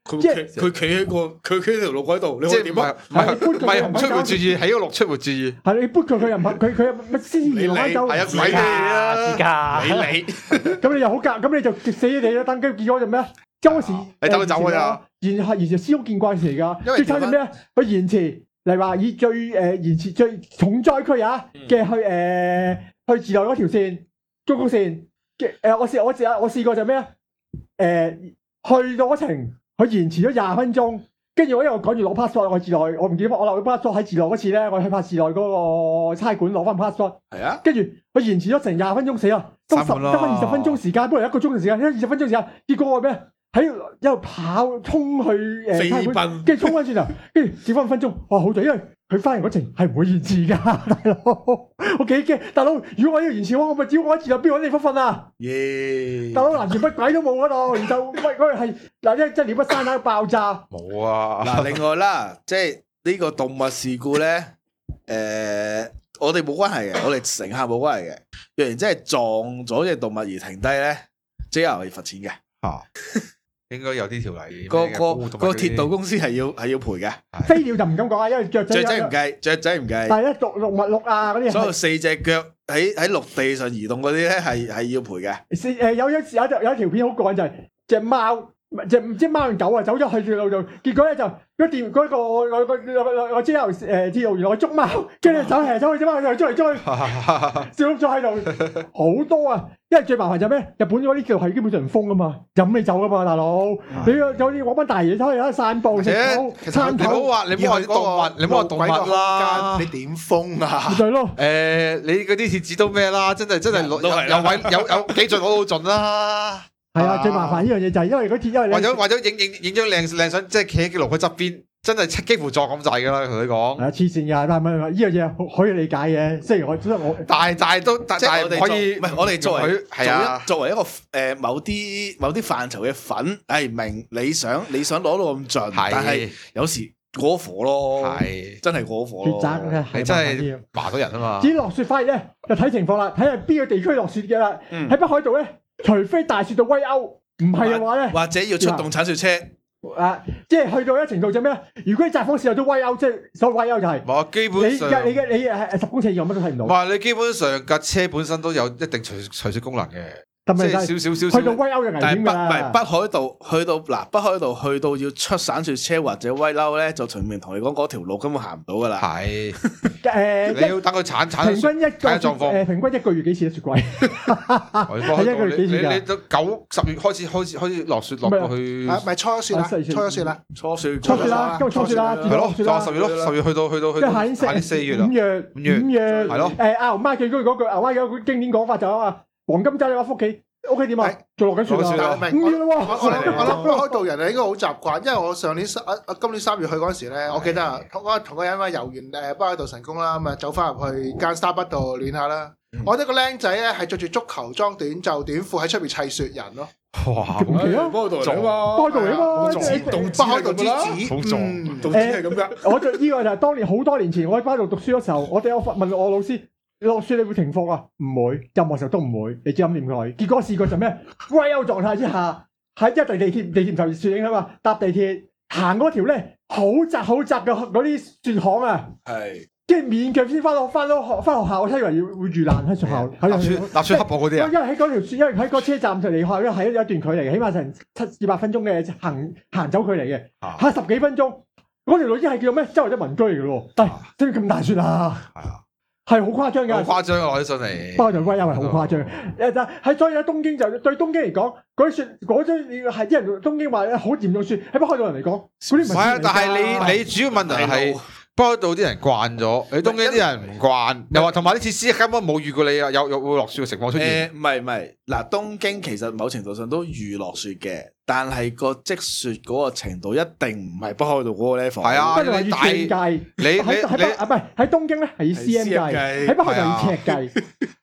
即係佢企喺個佢企喺條路軌度，你可以點啊？ 唔係唔係唔出沒注意，喺個六出沒注意。 係你撥佢，佢又唔係佢佢乜先移龍舟？ 係啊，鬼你啊！ 你你咁你又好夾，咁你就死你啦！登機結果就咩啊？當時你等佢走㗎咋？ 延係延遲司空見慣事嚟㗎。 因為最慘係咩啊？佢延遲嚟話以最誒延遲最重災區啊嘅去誒去自內嗰條線中公線嘅誒，我試我試我試過就咩啊？誒去到嗰程，佢延遲咗廿分鐘。跟住我因為我趕住攞 passport，我自內我唔記得我留咗 passport 喺自內嗰次咧，我去拍自內嗰個差館攞翻 passport。係啊，跟住佢延遲咗成廿分鐘死啦，得十得翻二十分鐘時間，不如一個鐘嘅時間，一二十分鐘時間，結果我咩喺一路跑衝去誒差館，跟住衝翻轉頭，跟住少翻五分鐘，哇好在，因為佢翻嚟嗰程係唔會延遲㗎，大佬，我幾驚，大佬，如果我要延遲嘅話，我咪只要我喺自內邊揾地方瞓啊！耶！大佬南船乜鬼都冇嗰度，然後喂嗰日係嗱一即係鳥不山喺爆炸。 冇啊！ 嗱，另外啦，即係呢個動物事故咧，誒，我哋冇關係嘅，我哋乘客冇關係嘅。若然真係撞咗隻動物而停低咧，即係要罰錢嘅。嚇！ 應該有啲條例， 個個個鐵道公司係要係要賠嘅。 飛鳥就唔敢講啊，因為雀仔雀仔唔計，雀仔唔計。 但係咧，動動物鹿啊嗰啲， 所有四隻腳喺喺陸地上移動嗰啲咧，係係要賠嘅。 誒有有有有一條片好過癮就係隻貓，隻唔知貓定狗啊，走咗去條路度，結果咧就嗰電嗰個個個個個 J R 誒鐵路員來捉貓，跟住走嚟走去隻貓就追嚟追去，笑咗喺度好多啊！因為最麻煩就係咩？日本嗰啲鐵路係基本上唔封噶嘛，任你走噶嘛，大佬。你有啲揾班大爺走去喺散步食草餐頭。 你唔好話你唔好話動物，你唔好話動物啦， 你點封啊？ 就係咯。 誒，你嗰啲鐵紙都咩啦？真係真係有有位有有幾盡好到盡啦。 係啊，最麻煩呢樣嘢就係因為嗰鐵，因為為咗為咗影影影張靚靚相，即係企喺個路軌側邊。真係幾乎撞咁滯噶啦，同你講。係啊， 黐線㗎，但係呢樣嘢可以理解嘅。雖然我，雖然我， 但係但係都，但係我哋可以， 唔係我哋作為係啊， 作為一個誒某啲某啲範疇嘅粉，係明你想你想攞到咁盡，但係有時過火咯，係真係過火咯。 抉擇嘅係真係麻到人啊嘛。 至於落雪反而咧，就睇情況啦，睇下邊個地區落雪嘅啦。喺北海道咧，除非大雪到威歐，唔係嘅話咧， 或者要出動鏟雪車。 啊！即係去到一程度就咩咧？如果你窄風時候都威歐，即係所謂威歐就係， 冇基本上你嘅你係十公尺以外乜都睇唔到。 唔係你基本上架車本身都有一定除除雪功能嘅，即係少少少少。去到威歐就危險㗎啦。 但係北唔係北海道去到嗱北海道去到要出省雪車或者威歐咧，就全面同你講嗰條路根本行唔到㗎啦。係誒， 你要等佢鏟鏟。 平均一個誒平均一個月幾次雪櫃？係一個月幾次㗎？ 你都九十月開始開始開始落雪落到去， 唔係初雪啦，初雪啦， 初雪初雪啦，今日初雪啦， 係咯，就十月咯，十月去到去到去到下年四月啦， 五月五月五月係咯。 誒阿牛媽最中意嗰句，牛媽有句經典講法就係話黃金周你話福企屋企點啊？做落緊雪啦，五月啦喎！ 我我諗我諗北海道人係應該好習慣，因為我上年三啊啊今年三月去嗰陣時咧，我記得啊，同嗰同嗰人啊遊完誒北海道神宮啦，咁啊走翻入去間 Starbucks 度暖下啦。我覺得個僆仔咧係着住足球裝短袖短褲喺出邊砌雪人咯。 哇！咁奇啊！ 北海道嚟啊嘛， 北海道嚟啊嘛， 北海道之子， 好壯，導致係咁噶。 我就呢個就係當年好多年前我喺北海道讀書嗰時候，我哋有問我老師。落雪你會停課啊？唔會，任何時候都唔會。你知唔知點解？結果試過就咩？威歐狀態之下，喺一地地鐵地鐵唔受雪影響嘛，搭地鐵行嗰條咧好窄好窄嘅嗰啲雪巷啊，係，跟住勉強先翻到翻到學翻學校，我睇以為要會遇難喺學校。 搭雪搭雪黑布嗰啲啊？ 因為喺嗰條雪，因為喺個車站就離學校係有一段距離，起碼成七至八分鐘嘅行行走距離嘅，嚇十幾分鐘。嗰條路已經係叫做咩？周圍都民居嚟嘅咯，但係點解咁大雪啊？係啊。係好誇張㗎， 好誇張啊！攞起上嚟， 北海道威歐係好誇張。誒就喺所以喺東京就對東京嚟講，嗰啲雪嗰啲係啲人東京話咧好嚴重雪，喺北海道人嚟講，嗰啲唔係啊。 但係你你主要問題係北海道啲人慣咗，你東京啲人唔慣，又話同埋啲設施根本冇遇過你啊，有有會落雪嘅情況出現。 誒唔係唔係，嗱東京其實某程度上都預落雪嘅。但係個積雪嗰個程度一定唔係北海道嗰個 level。係啊，你大計，你喺喺北啊唔係喺東京咧係以 C M 計，喺北海道以尺計。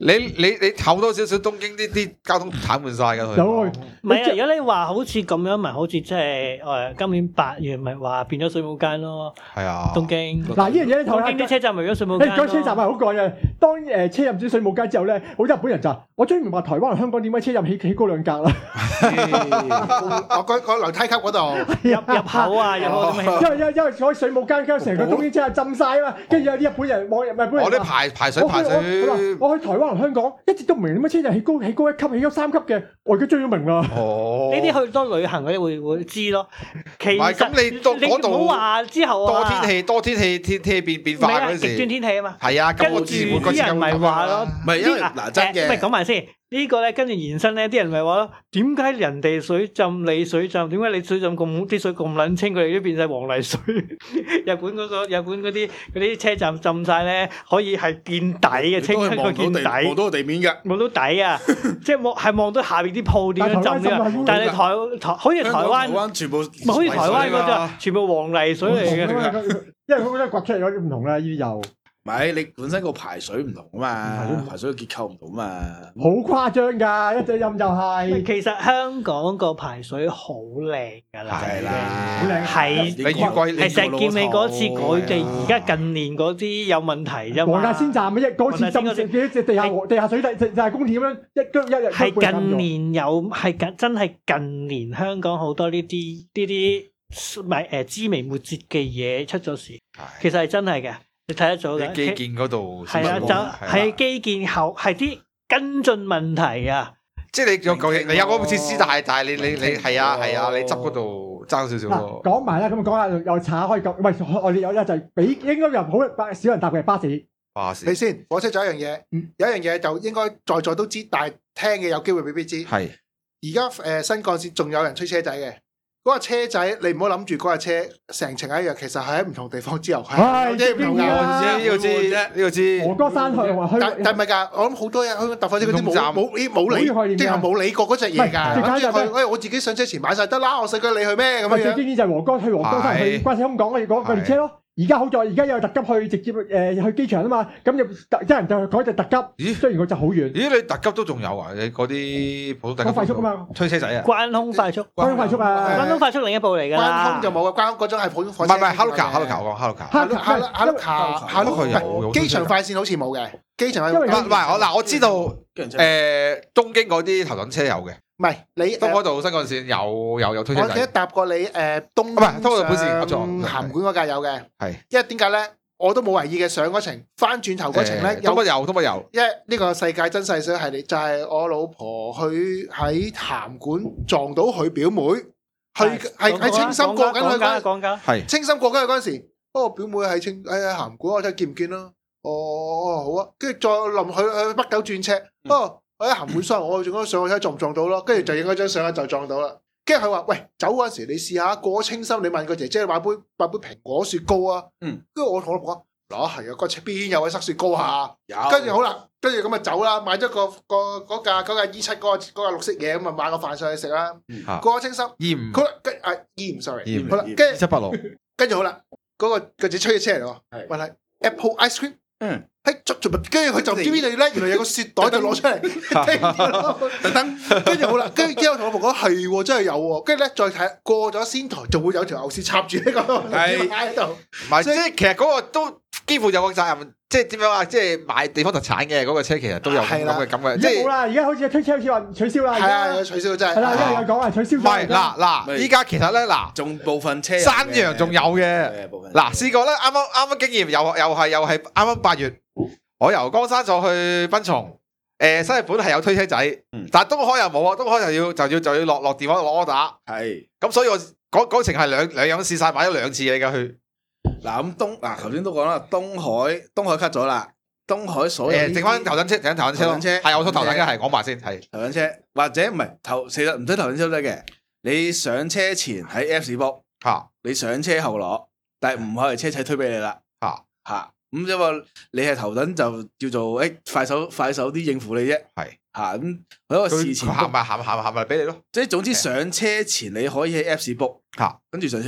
你你你透多少少東京啲啲交通癱瘓晒㗎佢。 有唔係啊！如果你話好似咁樣，咪好似即係誒今年八月咪話變咗水母間咯。 係啊， 東京嗱呢樣嘢， 東京啲車站咪變咗水母間咯。 誒，講車站係好貴嘅。當誒車入咗水母間之後咧，好多日本人就話：我終於明白台灣同香港點解車站起起高兩格啦。 我嗰嗰樓梯級嗰度入入口啊，入口點因為因為因為嗰水母間，跟住成個東京車站浸晒啊嘛，跟住有啲日本人網日本人。 我啲排排水排水。 我去台灣同香港一直都唔明點解車站起高起高一級，起咗三級嘅，我而家終於明啦。 哦， 呢啲去多旅行嗰啲會會知咯。其實咁你嗰度唔好話之後多天氣多天氣天天氣變變化嗰時， 極端天氣啊嘛。 係啊， 跟住啲人咪話咯， 唔係因為嗱真嘅， 唔係講埋先。呢個咧跟住延伸咧，啲人咪話咯，點解人哋水浸你水浸？點解你水浸咁啲水咁撚清？佢哋都變晒黃泥水。日本嗰個日本嗰啲嗰啲車站浸晒咧，可以係見底嘅，清出個見底， 望到個地面嘅， 望到底啊！即係望係望到下邊啲鋪點樣浸㗎。但係台台好似台灣， 台灣全部唔好似台灣嗰隻，全部黃泥水嚟嘅。 因為佢覺得掘出嚟有啲唔同啦，呢啲又。 唔係你本身個排水唔同啊嘛，排水嘅結構唔同啊嘛， 好誇張㗎，一隻任就係。 其實香港個排水好靚㗎啦， 係啦， 好靚。 係你預計係石硤尾嗰次佢哋而家近年嗰啲有問題啫嘛。 黃大仙站嘅一嗰次浸幾隻地下地下水底就係公廁咁樣一一日。 係近年有係近真係近年香港好多呢啲呢啲咪誒枝微末節嘅嘢出咗事，其實係真係嘅。你睇得到嘅基建嗰度係啊，就係基建後係啲跟進問題啊！ 即係你有究竟你有嗰個設施，但係但係你你你係啊係啊，你執嗰度爭少少咯。 講埋啦，咁講下又查可以咁，喂，我哋有咧就係俾應該又好少人搭嘅巴士。 巴士。 你先，火車仲有一樣嘢，有一樣嘢就應該在座都知，但係聽嘅有機會未必知。 係。 而家誒新幹線仲有人吹車仔嘅。嗰個車仔，你唔好諗住嗰架車成程係一樣，其實係喺唔同地方之後係即係唔同嘅。 呢個知啫，呢個知。 鵝哥山去話去， 但但唔係㗎，我諗好多嘢香港搭火車嗰啲冇冇冇理，即係冇理過嗰隻嘢㗎。最簡單誒，我自己上車前買晒得啦，我使鬼你去咩咁樣？ 最經典就係鵝哥去鵝哥山去關西空港，我哋講嗰列車咯。而家好在，而家有特急去直接誒去機場啊嘛，咁就特一人就改隻特急。咦？雖然個就好遠。咦？ 你特急都仲有啊？你嗰啲普通特急。 快速啊嘛， 推車仔啊！ 關空快速， 關空快速啊！ 關空快速另一部嚟㗎啦。 關空就冇啊，關空嗰種係普通火車。 唔係唔係，哈魯卡，哈魯卡我講哈魯卡。 哈魯哈魯哈魯卡，哈魯卡機場快線好似冇嘅，機場係唔係我嗱我知道誒東京嗰啲頭等車有嘅。 唔係你東海道新幹線有有有推車仔。 我記得搭過你誒東唔係東海道本線，我錯。 鹹館嗰架有嘅， 係因為點解咧？我都冇懷疑嘅上嗰程，翻轉頭嗰程咧都乜有都乜有。 因為呢個世界真細水系列就係我老婆去喺鹹館撞到佢表妹，去係喺清心過緊去嗰，係清心過緊去嗰陣時，哦表妹喺清喺鹹館，我睇見唔見啦？哦好啊，跟住再臨去去北九轉車，哦我喺鹹館上，我仲想上去睇撞唔撞到咯，跟住就影咗張相就撞到啦。跟住佢話：喂，走嗰陣時你試下過清心，你問個姐姐買杯買杯蘋果雪糕啊。嗯。跟住我同我老婆講：嗱係啊，個車邊有位塞雪糕啊？有。跟住好啦，跟住咁啊走啦，買咗個個嗰架嗰架 E 七嗰個嗰架綠色嘢，咁啊買個飯上去食啦。嗯。過清心。鹽。好啦，跟啊鹽，sorry。鹽。好啦，跟住七八六。跟住好啦，嗰個個姐吹咗車嚟喎。係。問係 Apple ice cream。嗯。喺捉住跟住佢就唔知邊度咧，原來有個雪袋就攞出嚟，特登，跟住好啦，跟住之後同我婆講係喎，真係有喎，跟住咧再睇過咗仙台，就會有條牛屎插住呢個喺度，唔係即係其實嗰個都幾乎有個責任，即係點樣啊？即係買地方特產嘅嗰個車，其實都有咁嘅咁嘅，即係冇啦。而家好似推車好似話取消啦，係啊，取消真係係啦，因為有講話取消。唔係嗱嗱，依家其實咧嗱，仲部分車山羊仲有嘅，嗱試過咧，啱啱啱啱經驗又又係又係啱啱八月。我由江山坐去濱松，誒新日本係有推車仔，嗯、但係東海又冇啊，東海就要就要就要落落電話攞 order，係，咁所以我嗰嗰程係兩兩樣試晒，買咗兩次嘢㗎去。嗱咁東嗱頭先都講啦，東海東海 cut 咗啦，東海所有誒剩翻頭等車，剩翻頭等車咯，係我坐頭等嘅係講埋先，係頭等車或者唔係頭，其實唔使頭等車都得嘅，你上車前喺 Apps book 嚇，你上車後攞，但係唔可以車仔推俾你啦，嚇嚇。咁因為你係頭等就叫做誒快手快手啲應付你啫，係吓咁嗰個事前行埋行行行埋俾你咯。即係總之上車前你可以喺 Apps book 吓，跟住上車攞。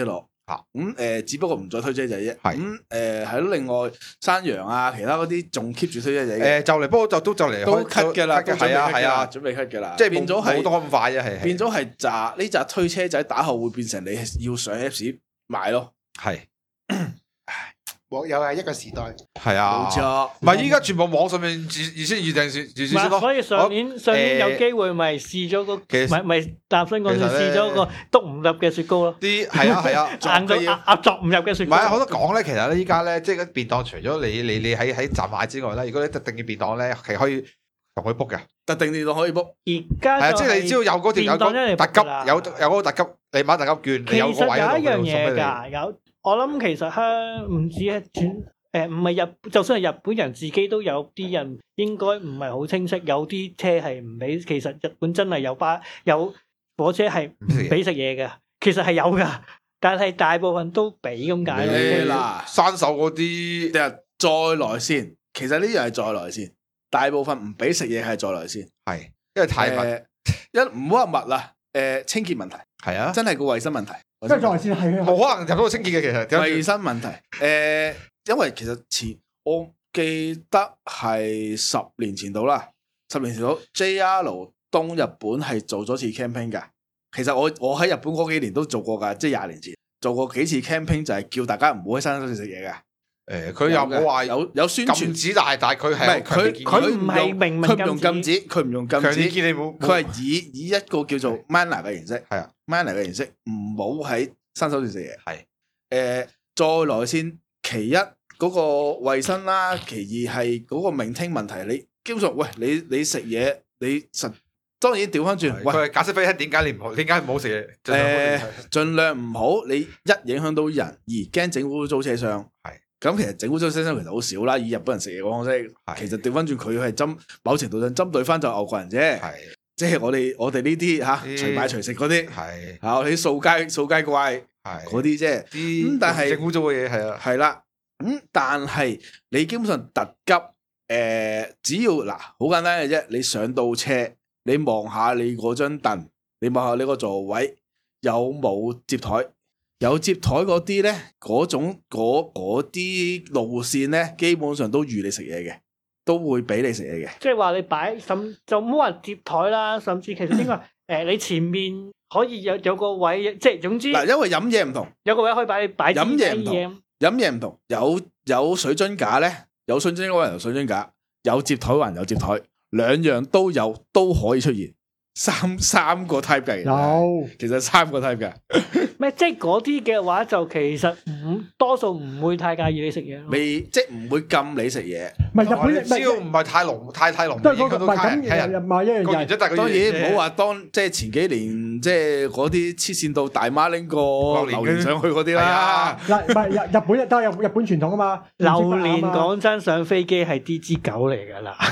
咁誒，只不過唔再推車仔啫。 係咁誒係咯，另外山羊啊，其他嗰啲仲 keep 住推車仔嘅。 誒就嚟，不過就都就嚟都 cut 嘅啦， 係啊係啊， 準備 cut 嘅啦。 即係變咗係冇多咁快啫，係變咗係扎呢扎推車仔打後會變成你要上 Apps 買咯。 係。 又係一個時代， 係啊， 冇錯。 唔係依家全部網上面預預先預定預預先咯。 所以上年上年有機會咪試咗個，咪咪搭新嗰陣試咗個篤唔入嘅雪糕咯。 啲係啊係啊， 硬到壓壓作唔入嘅雪糕。 唔係好多講咧，其實咧依家咧，即係便當除咗你你你喺喺站買之外咧，如果你特定嘅便當咧，其實可以同佢 book 嘅。特定便當可以 book。 而家係啊，即係你只要有嗰條有個特急，有有嗰個特急，你買特急券，你有個位喺度。 其實有一樣嘢㗎，有我諗其實香唔止係全。誒唔係日，就算係日本人自己都有啲人應該唔係好清晰，有啲車係唔俾。其實日本真係有巴有火車係唔俾食嘢嘅，其實係有㗎，但係大部分都俾咁解咯。 嗱，山手嗰啲再來先，其實呢樣係再來先，大部分唔俾食嘢係再來先， 係因為太密， 一唔好話密啦，誒清潔問題係啊， 真係個衞生問題， 即係再來先係冇可能入到清潔嘅，其實衞生問題誒。因為其實前我記得係十年前到啦，十年前到 J R 東日本係做咗次 camping 噶。其實我我喺日本嗰幾年都做過噶，即係廿年前做過幾次 camping，就係叫大家唔好喺山上食嘢嘅。誒，佢又冇話有有宣傳禁止，但係但係佢係佢佢唔係明佢唔用禁止，佢唔用禁止，佢係以以一個叫做 manner 嘅形式，係啊 manner 嘅形式，唔好喺山手段食嘢。係誒，再來先。其一嗰、那個衛生啦，其二係嗰個明聽問題。你基本上，喂你你食嘢，你實當然調翻轉，喂佢係解釋俾你聽點解你唔好，點解唔好食嘢？誒、 呃，盡量唔好。你一影響到人，二驚整污糟車廂。係咁，其實整污糟車廂其實好少啦。以日本人食嘢嘅方式，其實調翻轉佢係針某程度上針對翻就外國人啫。係即係我哋我哋呢啲吓隨買隨食嗰啲，係啊我哋啲掃街掃街怪。係嗰啲啫，咁但係整污糟嘅嘢係啊， 係啦，咁但係你基本上特急，誒、呃，只要嗱好簡單嘅啫，你上到車，你望下你嗰張凳，你望下你個座位有冇接台，有接台嗰啲咧，嗰種嗰嗰啲路線咧，基本上都預你食嘢嘅，都會俾你食嘢嘅。 即係話你擺甚就唔好話接台啦，甚至其實應該誒、呃、你前面。可以有有個位，即係總之嗱，因為飲嘢唔同， 有個位可以擺你擺飲嘢唔同，飲嘢唔同，有有水樽架咧，有水樽嗰人有水樽架，有接台還有接台，兩樣都有都可以出現，三三個 type 嘅，有，其實三個 type 嘅。 咩？即係嗰啲嘅話，就其實唔多數唔會太介意你食嘢咯。 未即係唔會禁你食嘢。 唔係日本人， 只要唔係太濃太太濃， 都係嗰個唔係咁嘅，唔係一樣嘢。 當然唔好話當即係前幾年即係嗰啲黐線到大媽拎個榴蓮上去嗰啲啦。嗱，唔係日日本都係日本傳統啊嘛。 榴蓮講真上飛機係啲支狗嚟㗎啦。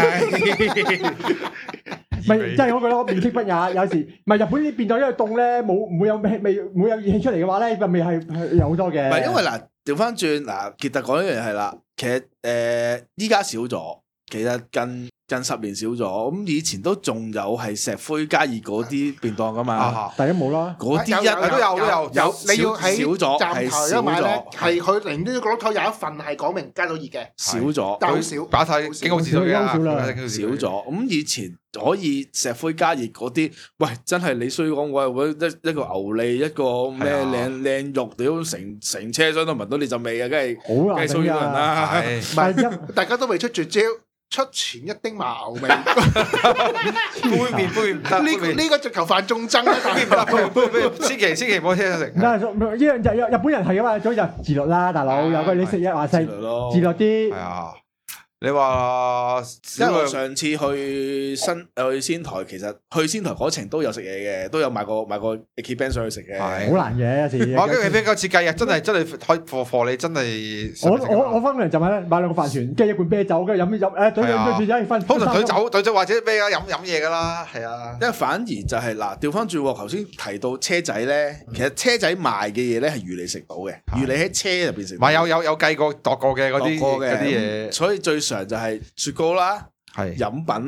咪即係嗰句咯，面色不雅。有時唔係日本啲變咗因為凍咧，冇唔會有味味唔會有熱氣出嚟嘅話咧，個味係係有好多嘅。 唔係因為嗱，調翻轉嗱，傑特講一樣嘢係啦，其實誒依家少咗，其實近近十年少咗，咁以前都仲有係石灰加熱嗰啲便當噶嘛， 第一冇啦， 嗰啲一都有都有有，你要喺喺站頭一買咧，係佢連呢個角落頭有一份係講明加到熱嘅， 少咗， 但好少， 擺太幾好少啦， 少咗。咁以前可以石灰加熱嗰啲，喂，真係你衰講喂，一一個牛脷，一個咩靚靚肉，屌成成車廂都聞到你陣味啊，梗係好難衰人啦， 唔係大家都未出絕招。出前一丁麻牛味， 杯麵杯唔得， 呢個呢個直頭犯眾憎啊！ 千祈千祈唔好聽食。 呢樣就日本人係噶嘛，所以就自律啦，大佬。有個你食嘢話細，自律啲。係啊。 你話， 因為我上次去新去仙台，其實去仙台嗰程都有食嘢嘅，都有買個買個 Ekibang 上去食嘅。 好難嘅有時。 我跟住 Ekibang 個設計啊，真係真係可以貨貨你真係。 我我我翻嚟就買買兩個飯團，跟住一罐啤酒，跟住飲飲誒，對對對，一分。 通常對酒對酒或者咩啊飲飲嘢噶啦，係啊。 因為反而就係嗱，調翻轉，頭先提到車仔咧，其實車仔賣嘅嘢咧係預你食到嘅，預你喺車入邊食。 唔係有有有計過度過嘅嗰啲嗰啲嘢， 所以最常就係雪糕啦，係飲品啦，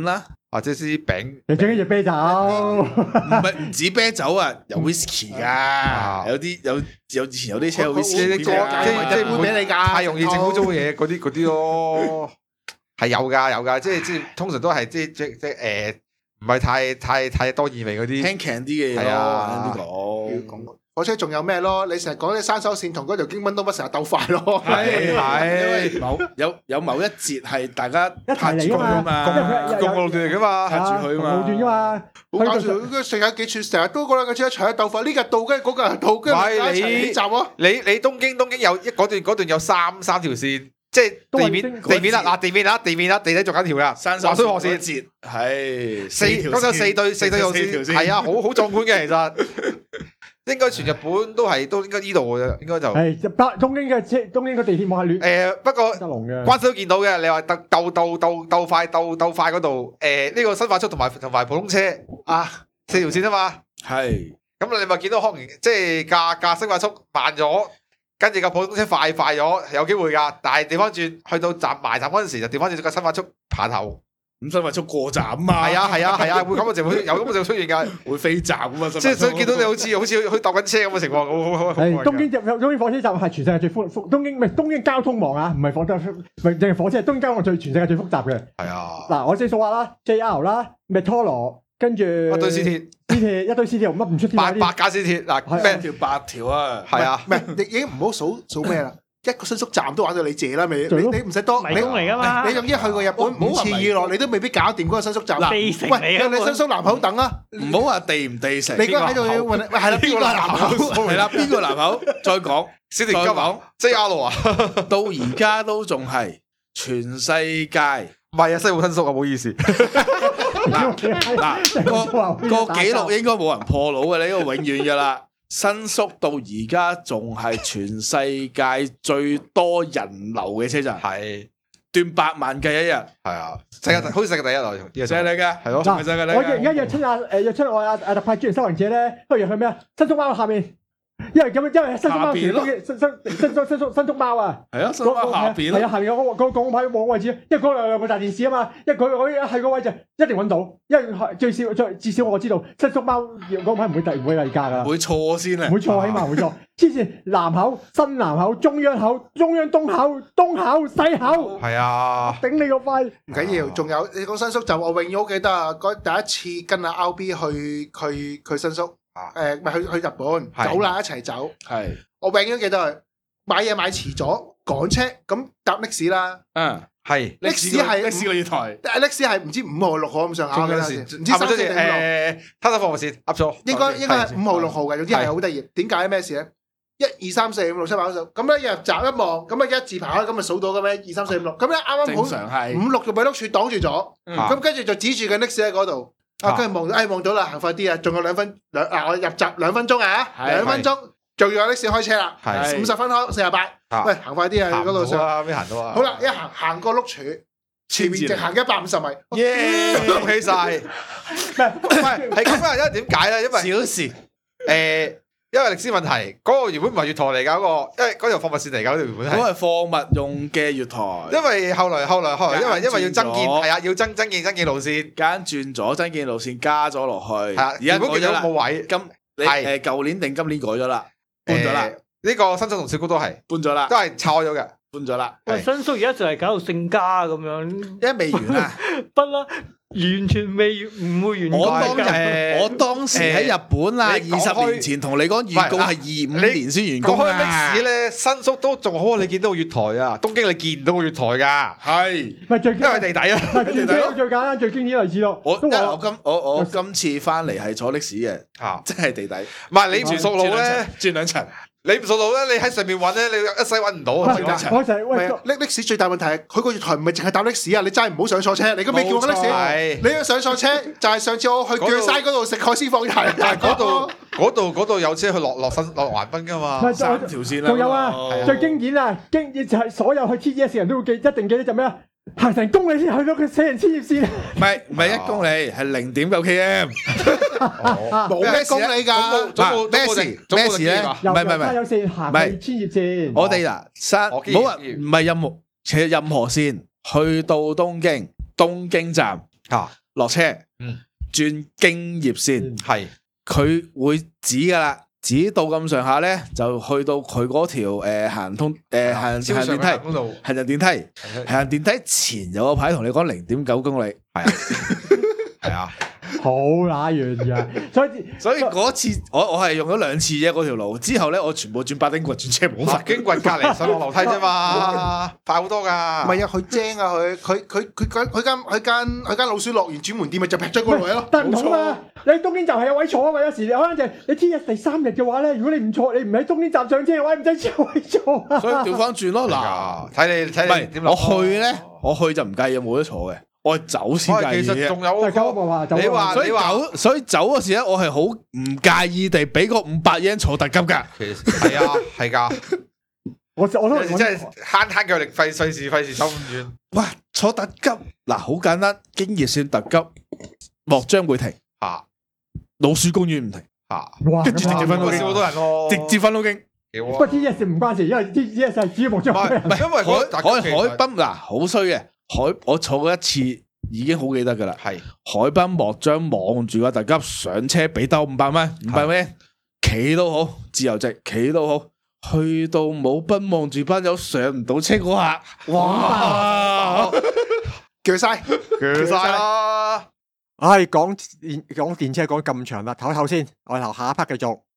或者啲餅， 你最緊要啤酒， 唔係唔止啤酒啊，有 whisky 噶，有啲有有以前有啲車有 whisky 即係即係唔俾你㗎， 太容易政府租嘢嗰啲嗰啲咯，係有㗎有㗎，即係即係通常都係即即即誒，唔係太太太多意味嗰啲輕強啲嘅嘢咯，呢個。 火車仲有咩咯？你成日講啲山手線同嗰條京溫東北成日鬥快咯， 係係某有有某一節係大家一齊嚟㗎嘛， 公路段嚟㗎嘛， 拍住佢㗎嘛， 路段㗎嘛， 好搞笑！成日幾處成日都嗰兩個車一齊鬥快，呢個到跟嗰個係到跟，一齊起站咯。 你你東京東京有一嗰段嗰段有三三條線。即係地面地面啦，嗱地面啦，地面啦，地底仲緊條噶， 山手線一節係四，咁有四對四對路線，係啊，好好壯觀嘅其實。應該全日本都係都應該呢度嘅啫，應該就係北東京嘅車，東京嘅地鐵冇係亂。 誒不過得龍嘅， 關都見到嘅，你話鬥鬥鬥鬥鬥快鬥鬥快嗰度，誒呢個新快速同埋同埋普通車啊四條線啊嘛， 係。 咁你咪見到可能即係架架新快速慢咗。跟住個普通車快快咗，有機會噶，但係調翻轉去到站埋站嗰陣時，就調翻轉個新快速爬頭， 咁新快速過站啊嘛， 係啊係啊係啊，會咁嘅情況有咁嘅情況出現噶， 會飛站啊嘛， 即係所以見到你好似好似去搭緊車咁嘅情況，好好好。 係東京東京火車站係全世界最複複，東京唔係東京交通網啊，唔係火車，唔係淨係火車，東京交通最全世界最複雜嘅。 係啊，嗱我先數下啦 ，J R 啦 ，Metro。跟住一堆私鐵， 私鐵一堆私鐵，乜唔出添？ 八八架私鐵嗱，咩條八條啊？ 係啊， 唔係你已經唔好數數咩啦，一個新宿站都玩到你謝啦，未？你你唔使多， 迷宮嚟噶嘛？ 你總之去過日本五次以內，你都未必搞掂嗰個新宿站。 地城嚟喂，你新宿南口等啊！ 唔好話地唔地城， 你而家喺度問，喂係啦，邊個南口？ 係啦，邊個南口？再講， 小田急講 J R 啊， 到而家都仲係全世界， 唔係啊，西武新宿啊，唔好意思。 嗱嗱個個紀錄應該冇人破到嘅，呢個永遠噶啦。新宿到而家仲係全世界最多人流嘅車站，係斷百萬計一日，係啊，世界好似世界第一啊，呢個世界第一嘅，係咯，世界第一。 我而家約親阿誒約親我阿阿特派專員收銀者咧，不如約去咩啊？新宿貓下面。因為咁，因為新宿貓時都新新新新新宿新宿貓啊，係啊，新宿貓下邊咯，係啊，下邊有個個個位網位置，因為嗰兩個大電視啊嘛，因為佢佢喺個位就一定揾到，因為最少最至少我知道新宿貓嗰位唔會第唔會例假噶， 唔會錯先啊， 唔會錯，起碼唔會錯。之前南口、新南口、中央口、中央東口、東口、西口， 係啊， 頂你個肺！ 唔緊要，仲有你講新宿站，我永遠好記得啊！嗰第一次跟阿 R B 去去去新宿。誒，咪去去日本走啦，一齊走。係，我永遠都記得佢買嘢買遲咗，趕車咁搭的士啦。嗯，係的士係的士個月台，的士係唔知五號六號咁上下嘅時，唔知三四定五六。誒，偷偷放線，噏錯。應該應該係五號六號嘅，總之係好得意。點解咩事咧？一二三四五六七八九十，咁咧入閘一望，咁啊一字排開，咁啊數到嘅咩？二三四五六，咁咧啱啱好五六就俾碌柱擋住咗，咁跟住就指住緊的士喺嗰度。啊，跟住望，哎望到啦，行快啲啊！仲有兩分兩啊，我入閘兩分鐘啊，兩分鐘，仲要有的士開車啦，五十分開四十八，喂，行快啲啊！嗰度上，咩行到啊？好啦，一行行過碌柱，前面直行一百五十米， 耶，恭喜晒！唔係，係咁啊，因為點解咧？因為小事，誒。因為歷史問題，嗰、那個原本唔係月台嚟噶，嗰、那個，因為嗰條貨物線嚟噶，嗰條原本係。嗰係貨物用嘅月台。因為後來後來後來，因為因為要增建，係啊，要增增建增建路線，間轉咗增建路線加咗落去。係啊，而家改咗啦，冇位。今係誒舊年定今年改咗啦，搬咗啦。呢、呃這個新宿同澀谷都係搬咗啦，都係拆咗嘅，搬咗啦。 喂，新宿而家就係搞到姓家咁樣， 因為未完啊， 不啦。完全未唔會完。 我當日我當時喺日本啊，二十年前同你講預告係二五年先完工啊。歷史咧，新宿都仲好，你見到個月台啊，東京你見唔到個月台噶。係， 咪最因為地底啊， 地底最簡單最經典例子咯。 我因為我今我我今次翻嚟係坐的士嘅，吓，即係地底。 唔係你唔熟路咧， 轉兩層。 你唔熟路咧，你喺上面揾咧，你一世揾唔到。 我就係喂， 的的士最大問題係佢個月台唔係淨係搭的士啊！你真係唔好上錯車，你咁未叫我的士，你要上錯車就係上次我去鋸西嗰度食海鮮放題， 但係嗰度嗰度嗰度有車去落落新落橫濱噶嘛， 三條線啦。仲有啊，最經典啊，經典就係所有去 T G S 人都會記，一定記得就咩啊？行成公里先去到佢死人千葉線， 唔係唔係一公里，係零點九 km， 冇咩公里㗎， 咩事咩事咧？唔係唔係唔係， 有線行去千葉線。我哋嗱， 山唔好話唔係任何，其實任何線去到東京東京站嚇落車， 嗯， 轉京葉線， 係佢會指噶啦，指到咁上下咧，就去到佢嗰條誒行通誒行行電梯，行人電梯，行人電梯前有個牌同你講零點九公里， 係啊，係啊。 好乸遠㗎，所以所以嗰次我我係用咗兩次啫嗰條路，之後咧我全部轉巴丁棍轉車冇白經棍隔離上落樓梯啫嘛，快好多噶。 唔係啊，佢精啊佢，佢佢佢佢佢間佢間佢間老鼠樂園專門店咪就劈咗過嚟咯。 但唔同啊，你東京站係有位坐啊嘛，有時你可能就係你聽日第三日嘅話咧，如果你唔坐，你唔喺東京站上車嘅話，唔使坐位坐啊。 所以調翻轉咯，嗱， 睇你睇你點我去咧，我去就唔介意冇得坐嘅。我係走先介意其實仲有個， 你話所以走，所以走嗰時咧，我係好唔介意地俾個五百 yen 坐特急噶。 其實係啊，係噶。 我我都真係慳慳腳力，費費事費事走咁遠。 哇，坐特急嗱，好簡單，京葉線特急，莫將會停吓， 老鼠公園唔停吓， 跟住直接翻東京， 好多人咯， 直接翻東京。 不過 T S 唔關事，因為 T S 係主要目標。 唔係，因為海海海濱嗱好衰嘅，海我坐過一次已經好記得噶啦。係海濱莫將望住個特急上車，俾兜五百蚊，五百蚊企都好，自由席企都好，去到冇奔望住班友上唔到車嗰下，哇！ 鋸晒， 鋸晒啦！ 唉，講電講電車講咁長啦，唞唞先，我哋下一 part 繼續。